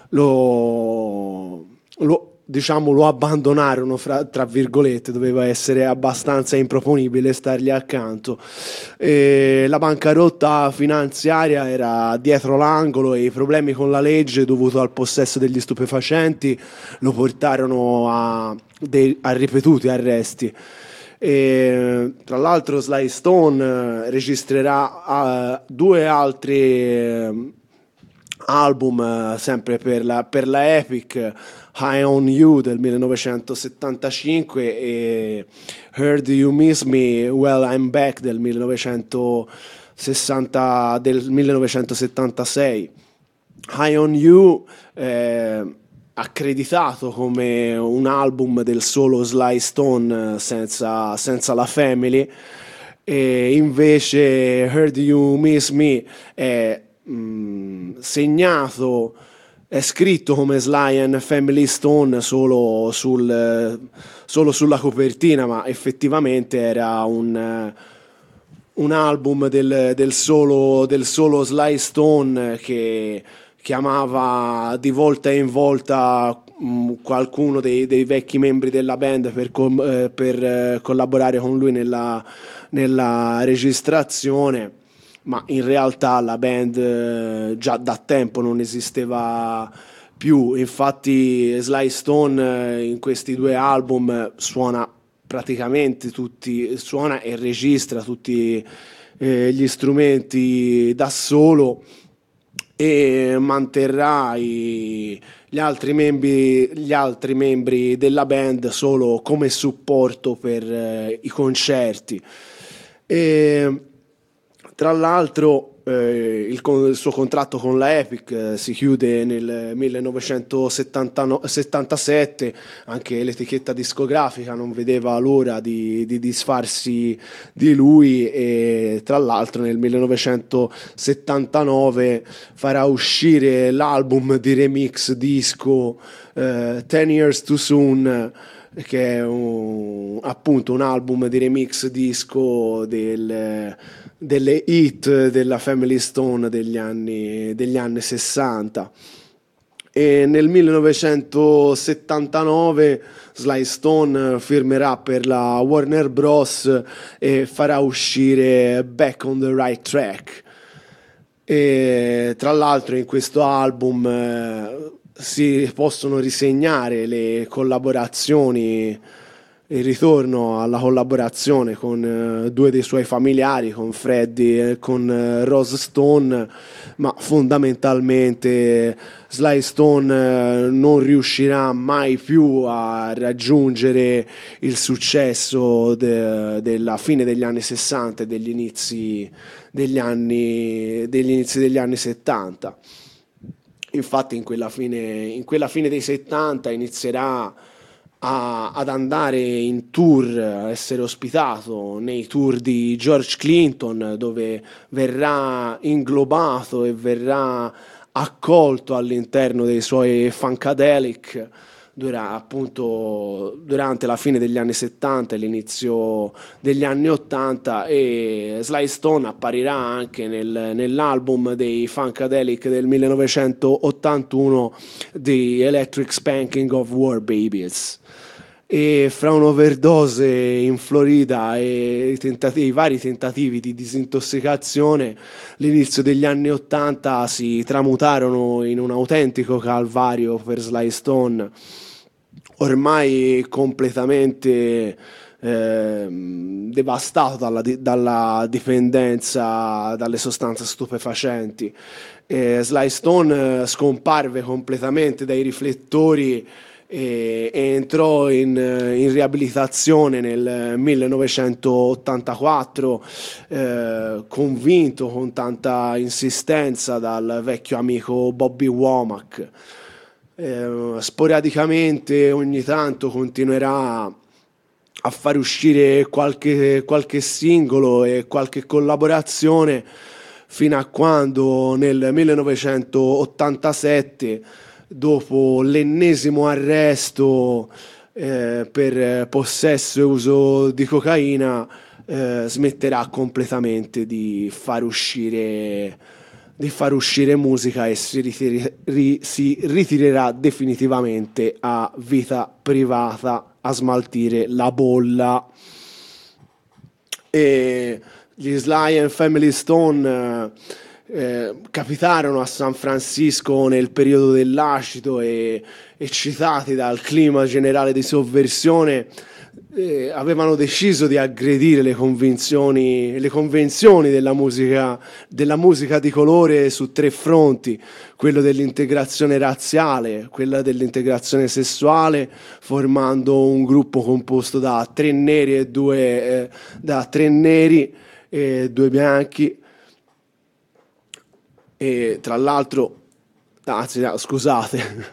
lo, lo diciamo lo abbandonarono, fra, tra virgolette. Doveva essere abbastanza improponibile stargli accanto. E la bancarotta finanziaria era dietro l'angolo e i problemi con la legge dovuto al possesso degli stupefacenti lo portarono a, dei, a ripetuti arresti. E, tra l'altro Sly Stone registrerà uh, due altri uh, album uh, sempre per la, per la Epic, High on You del millenovecentosettantacinque e Heard You Miss Me, Well I'm Back del millenovecentosessanta, del millenovecentosettantasei. High on You eh, accreditato come un album del solo Sly Stone senza, senza la Family, e invece Heard You Miss Me è mh, segnato, è scritto come Sly and Family Stone solo, sul, solo sulla copertina, ma effettivamente era un, un album del, del, solo, del solo Sly Stone, che chiamava di volta in volta mh, qualcuno dei, dei vecchi membri della band per, com, eh, per eh, collaborare con lui nella, nella registrazione. Ma in realtà la band eh, già da tempo non esisteva più. Infatti Sly Stone eh, in questi due album suona praticamente tutti, suona e registra tutti eh, gli strumenti da solo, e manterrà i, gli, altri membri, gli altri membri della band solo come supporto per eh, i concerti. E tra l'altro eh, il, il suo contratto con la Epic eh, si chiude nel millenovecentosettantasette, anche l'etichetta discografica non vedeva l'ora di, di disfarsi di lui, e tra l'altro nel millenovecentosettantanove farà uscire l'album di remix disco eh, Ten Years Too Soon, che è un, appunto un album di remix disco del, delle hit della Family Stone degli anni, degli anni sessanta. E nel millenovecentosettantanove Sly Stone firmerà per la Warner Bros. E farà uscire Back on the Right Track. E tra l'altro in questo album eh, si possono risegnare le collaborazioni, il ritorno alla collaborazione con uh, due dei suoi familiari, con Freddie e con uh, Rose Stone, ma fondamentalmente Sly Stone uh, non riuscirà mai più a raggiungere il successo de- della fine degli anni sessanta e degli inizi degli anni, degli inizi degli anni settanta. Infatti in quella fine, in quella fine dei settanta inizierà a, ad andare in tour, a essere ospitato nei tour di George Clinton, dove verrà inglobato e verrà accolto all'interno dei suoi Funkadelic dura, appunto durante la fine degli anni settanta e l'inizio degli anni ottanta, e Sly Stone apparirà anche nel, nell'album dei Funkadelic del millenovecentottantuno di Electric Spanking of War Babies. E fra un'overdose in Florida e i, tentativi, i vari tentativi di disintossicazione, l'inizio degli anni ottanta si tramutarono in un autentico calvario per Sly Stone, ormai completamente eh, devastato dalla, dalla dipendenza dalle sostanze stupefacenti. E Sly Stone scomparve completamente dai riflettori e entrò in, in riabilitazione nel millenovecentottantaquattro, eh, convinto con tanta insistenza dal vecchio amico Bobby Womack. Eh, sporadicamente ogni tanto continuerà a far uscire qualche, qualche singolo e qualche collaborazione, fino a quando nel millenovecentottantasette, dopo l'ennesimo arresto eh, per possesso e uso di cocaina, eh, smetterà completamente di far uscire di far uscire musica e si, ritiri, ri, si ritirerà definitivamente a vita privata a smaltire la bolla. E gli Sly and Family Stone eh, Eh, capitarono a San Francisco nel periodo dell'acido e, eccitati dal clima generale di sovversione, eh, avevano deciso di aggredire le convinzioni, le convenzioni della musica, della musica di colore su tre fronti: quello dell'integrazione razziale, quella dell'integrazione sessuale, formando un gruppo composto da tre neri e due eh, da tre neri e due bianchi. E tra l'altro, anzi, no, scusate,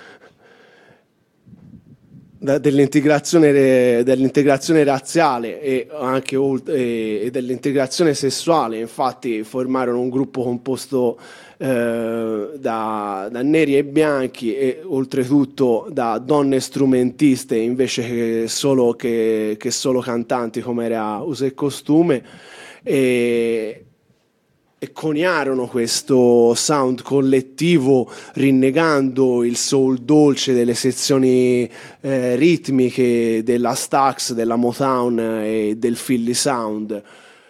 dell'integrazione, dell'integrazione razziale e anche e, e dell'integrazione sessuale. Infatti formarono un gruppo composto eh, da, da neri e bianchi, e oltretutto da donne strumentiste invece che solo, che, che solo cantanti, come era uso e costume, e e coniarono questo sound collettivo rinnegando il soul dolce delle sezioni eh, ritmiche della Stax, della Motown e del Philly Sound.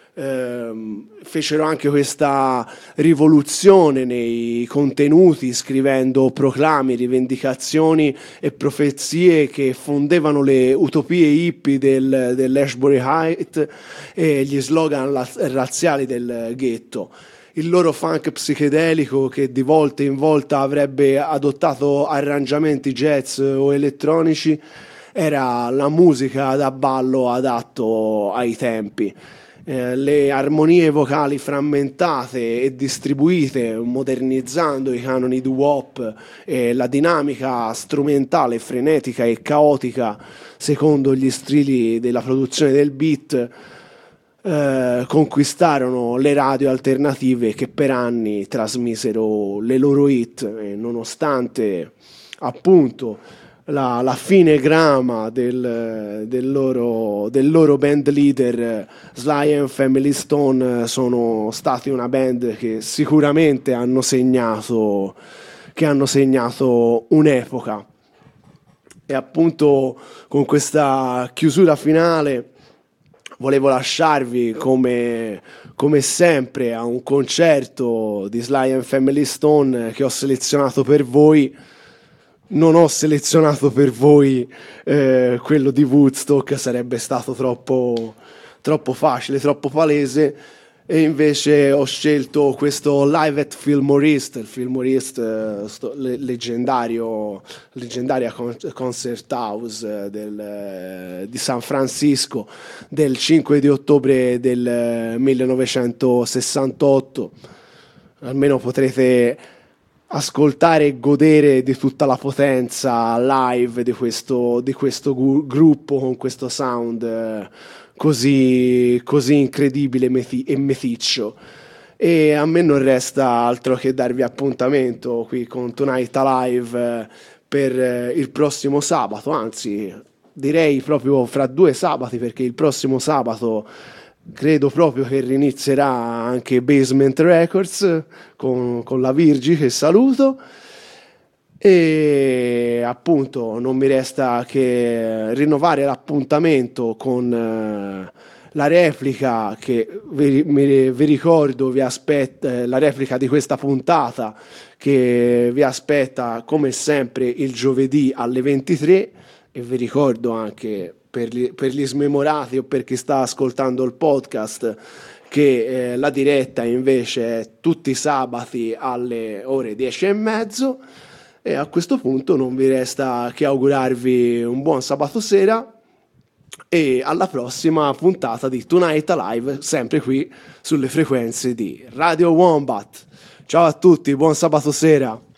Eh, fecero anche questa rivoluzione nei contenuti, scrivendo proclami, rivendicazioni e profezie che fondevano le utopie hippie del, dell'Ashbury Heights e gli slogan la- razziali del ghetto. Il loro funk psichedelico, che di volta in volta avrebbe adottato arrangiamenti jazz o elettronici, era la musica da ballo adatto ai tempi. Eh, le armonie vocali frammentate e distribuite, modernizzando i canoni doo-wop, e la dinamica strumentale frenetica e caotica secondo gli stili della produzione del beat, eh, conquistarono le radio alternative, che per anni trasmisero le loro hit, e nonostante appunto La, la fine grama del, del, loro, del loro band leader, Sly and Family Stone sono stati una band che sicuramente hanno segnato, che hanno segnato un'epoca. E appunto con questa chiusura finale volevo lasciarvi come, come sempre a un concerto di Sly and Family Stone che ho selezionato per voi. Non ho selezionato per voi eh, quello di Woodstock, sarebbe stato troppo, troppo facile, troppo palese, e invece ho scelto questo Live at Fillmore East, il Fillmore East eh, sto, le, leggendario, leggendaria con, concert house eh, del, eh, di San Francisco, del cinque di ottobre del eh, millenovecentosessantotto. Almeno potrete ascoltare e godere di tutta la potenza live di questo, di questo gu- gruppo con questo sound eh, così, così incredibile meti- e meticcio. E a me non resta altro che darvi appuntamento qui con Tonight Alive eh, per eh, il prossimo sabato, anzi direi proprio fra due sabati, perché il prossimo sabato credo proprio che rinizierà anche Basement Records con, con la Virgi, che saluto. E appunto non mi resta che rinnovare l'appuntamento con eh, la replica che vi, mi, vi ricordo vi aspetta, eh, la replica di questa puntata che vi aspetta come sempre il giovedì alle ventitré. E vi ricordo anche per gli, per gli smemorati o per chi sta ascoltando il podcast che eh, la diretta invece è tutti i sabati alle ore dieci e mezzo. E a questo punto non vi resta che augurarvi un buon sabato sera e alla prossima puntata di Tonight Alive, sempre qui sulle frequenze di Radio Wombat. Ciao a tutti, buon sabato sera.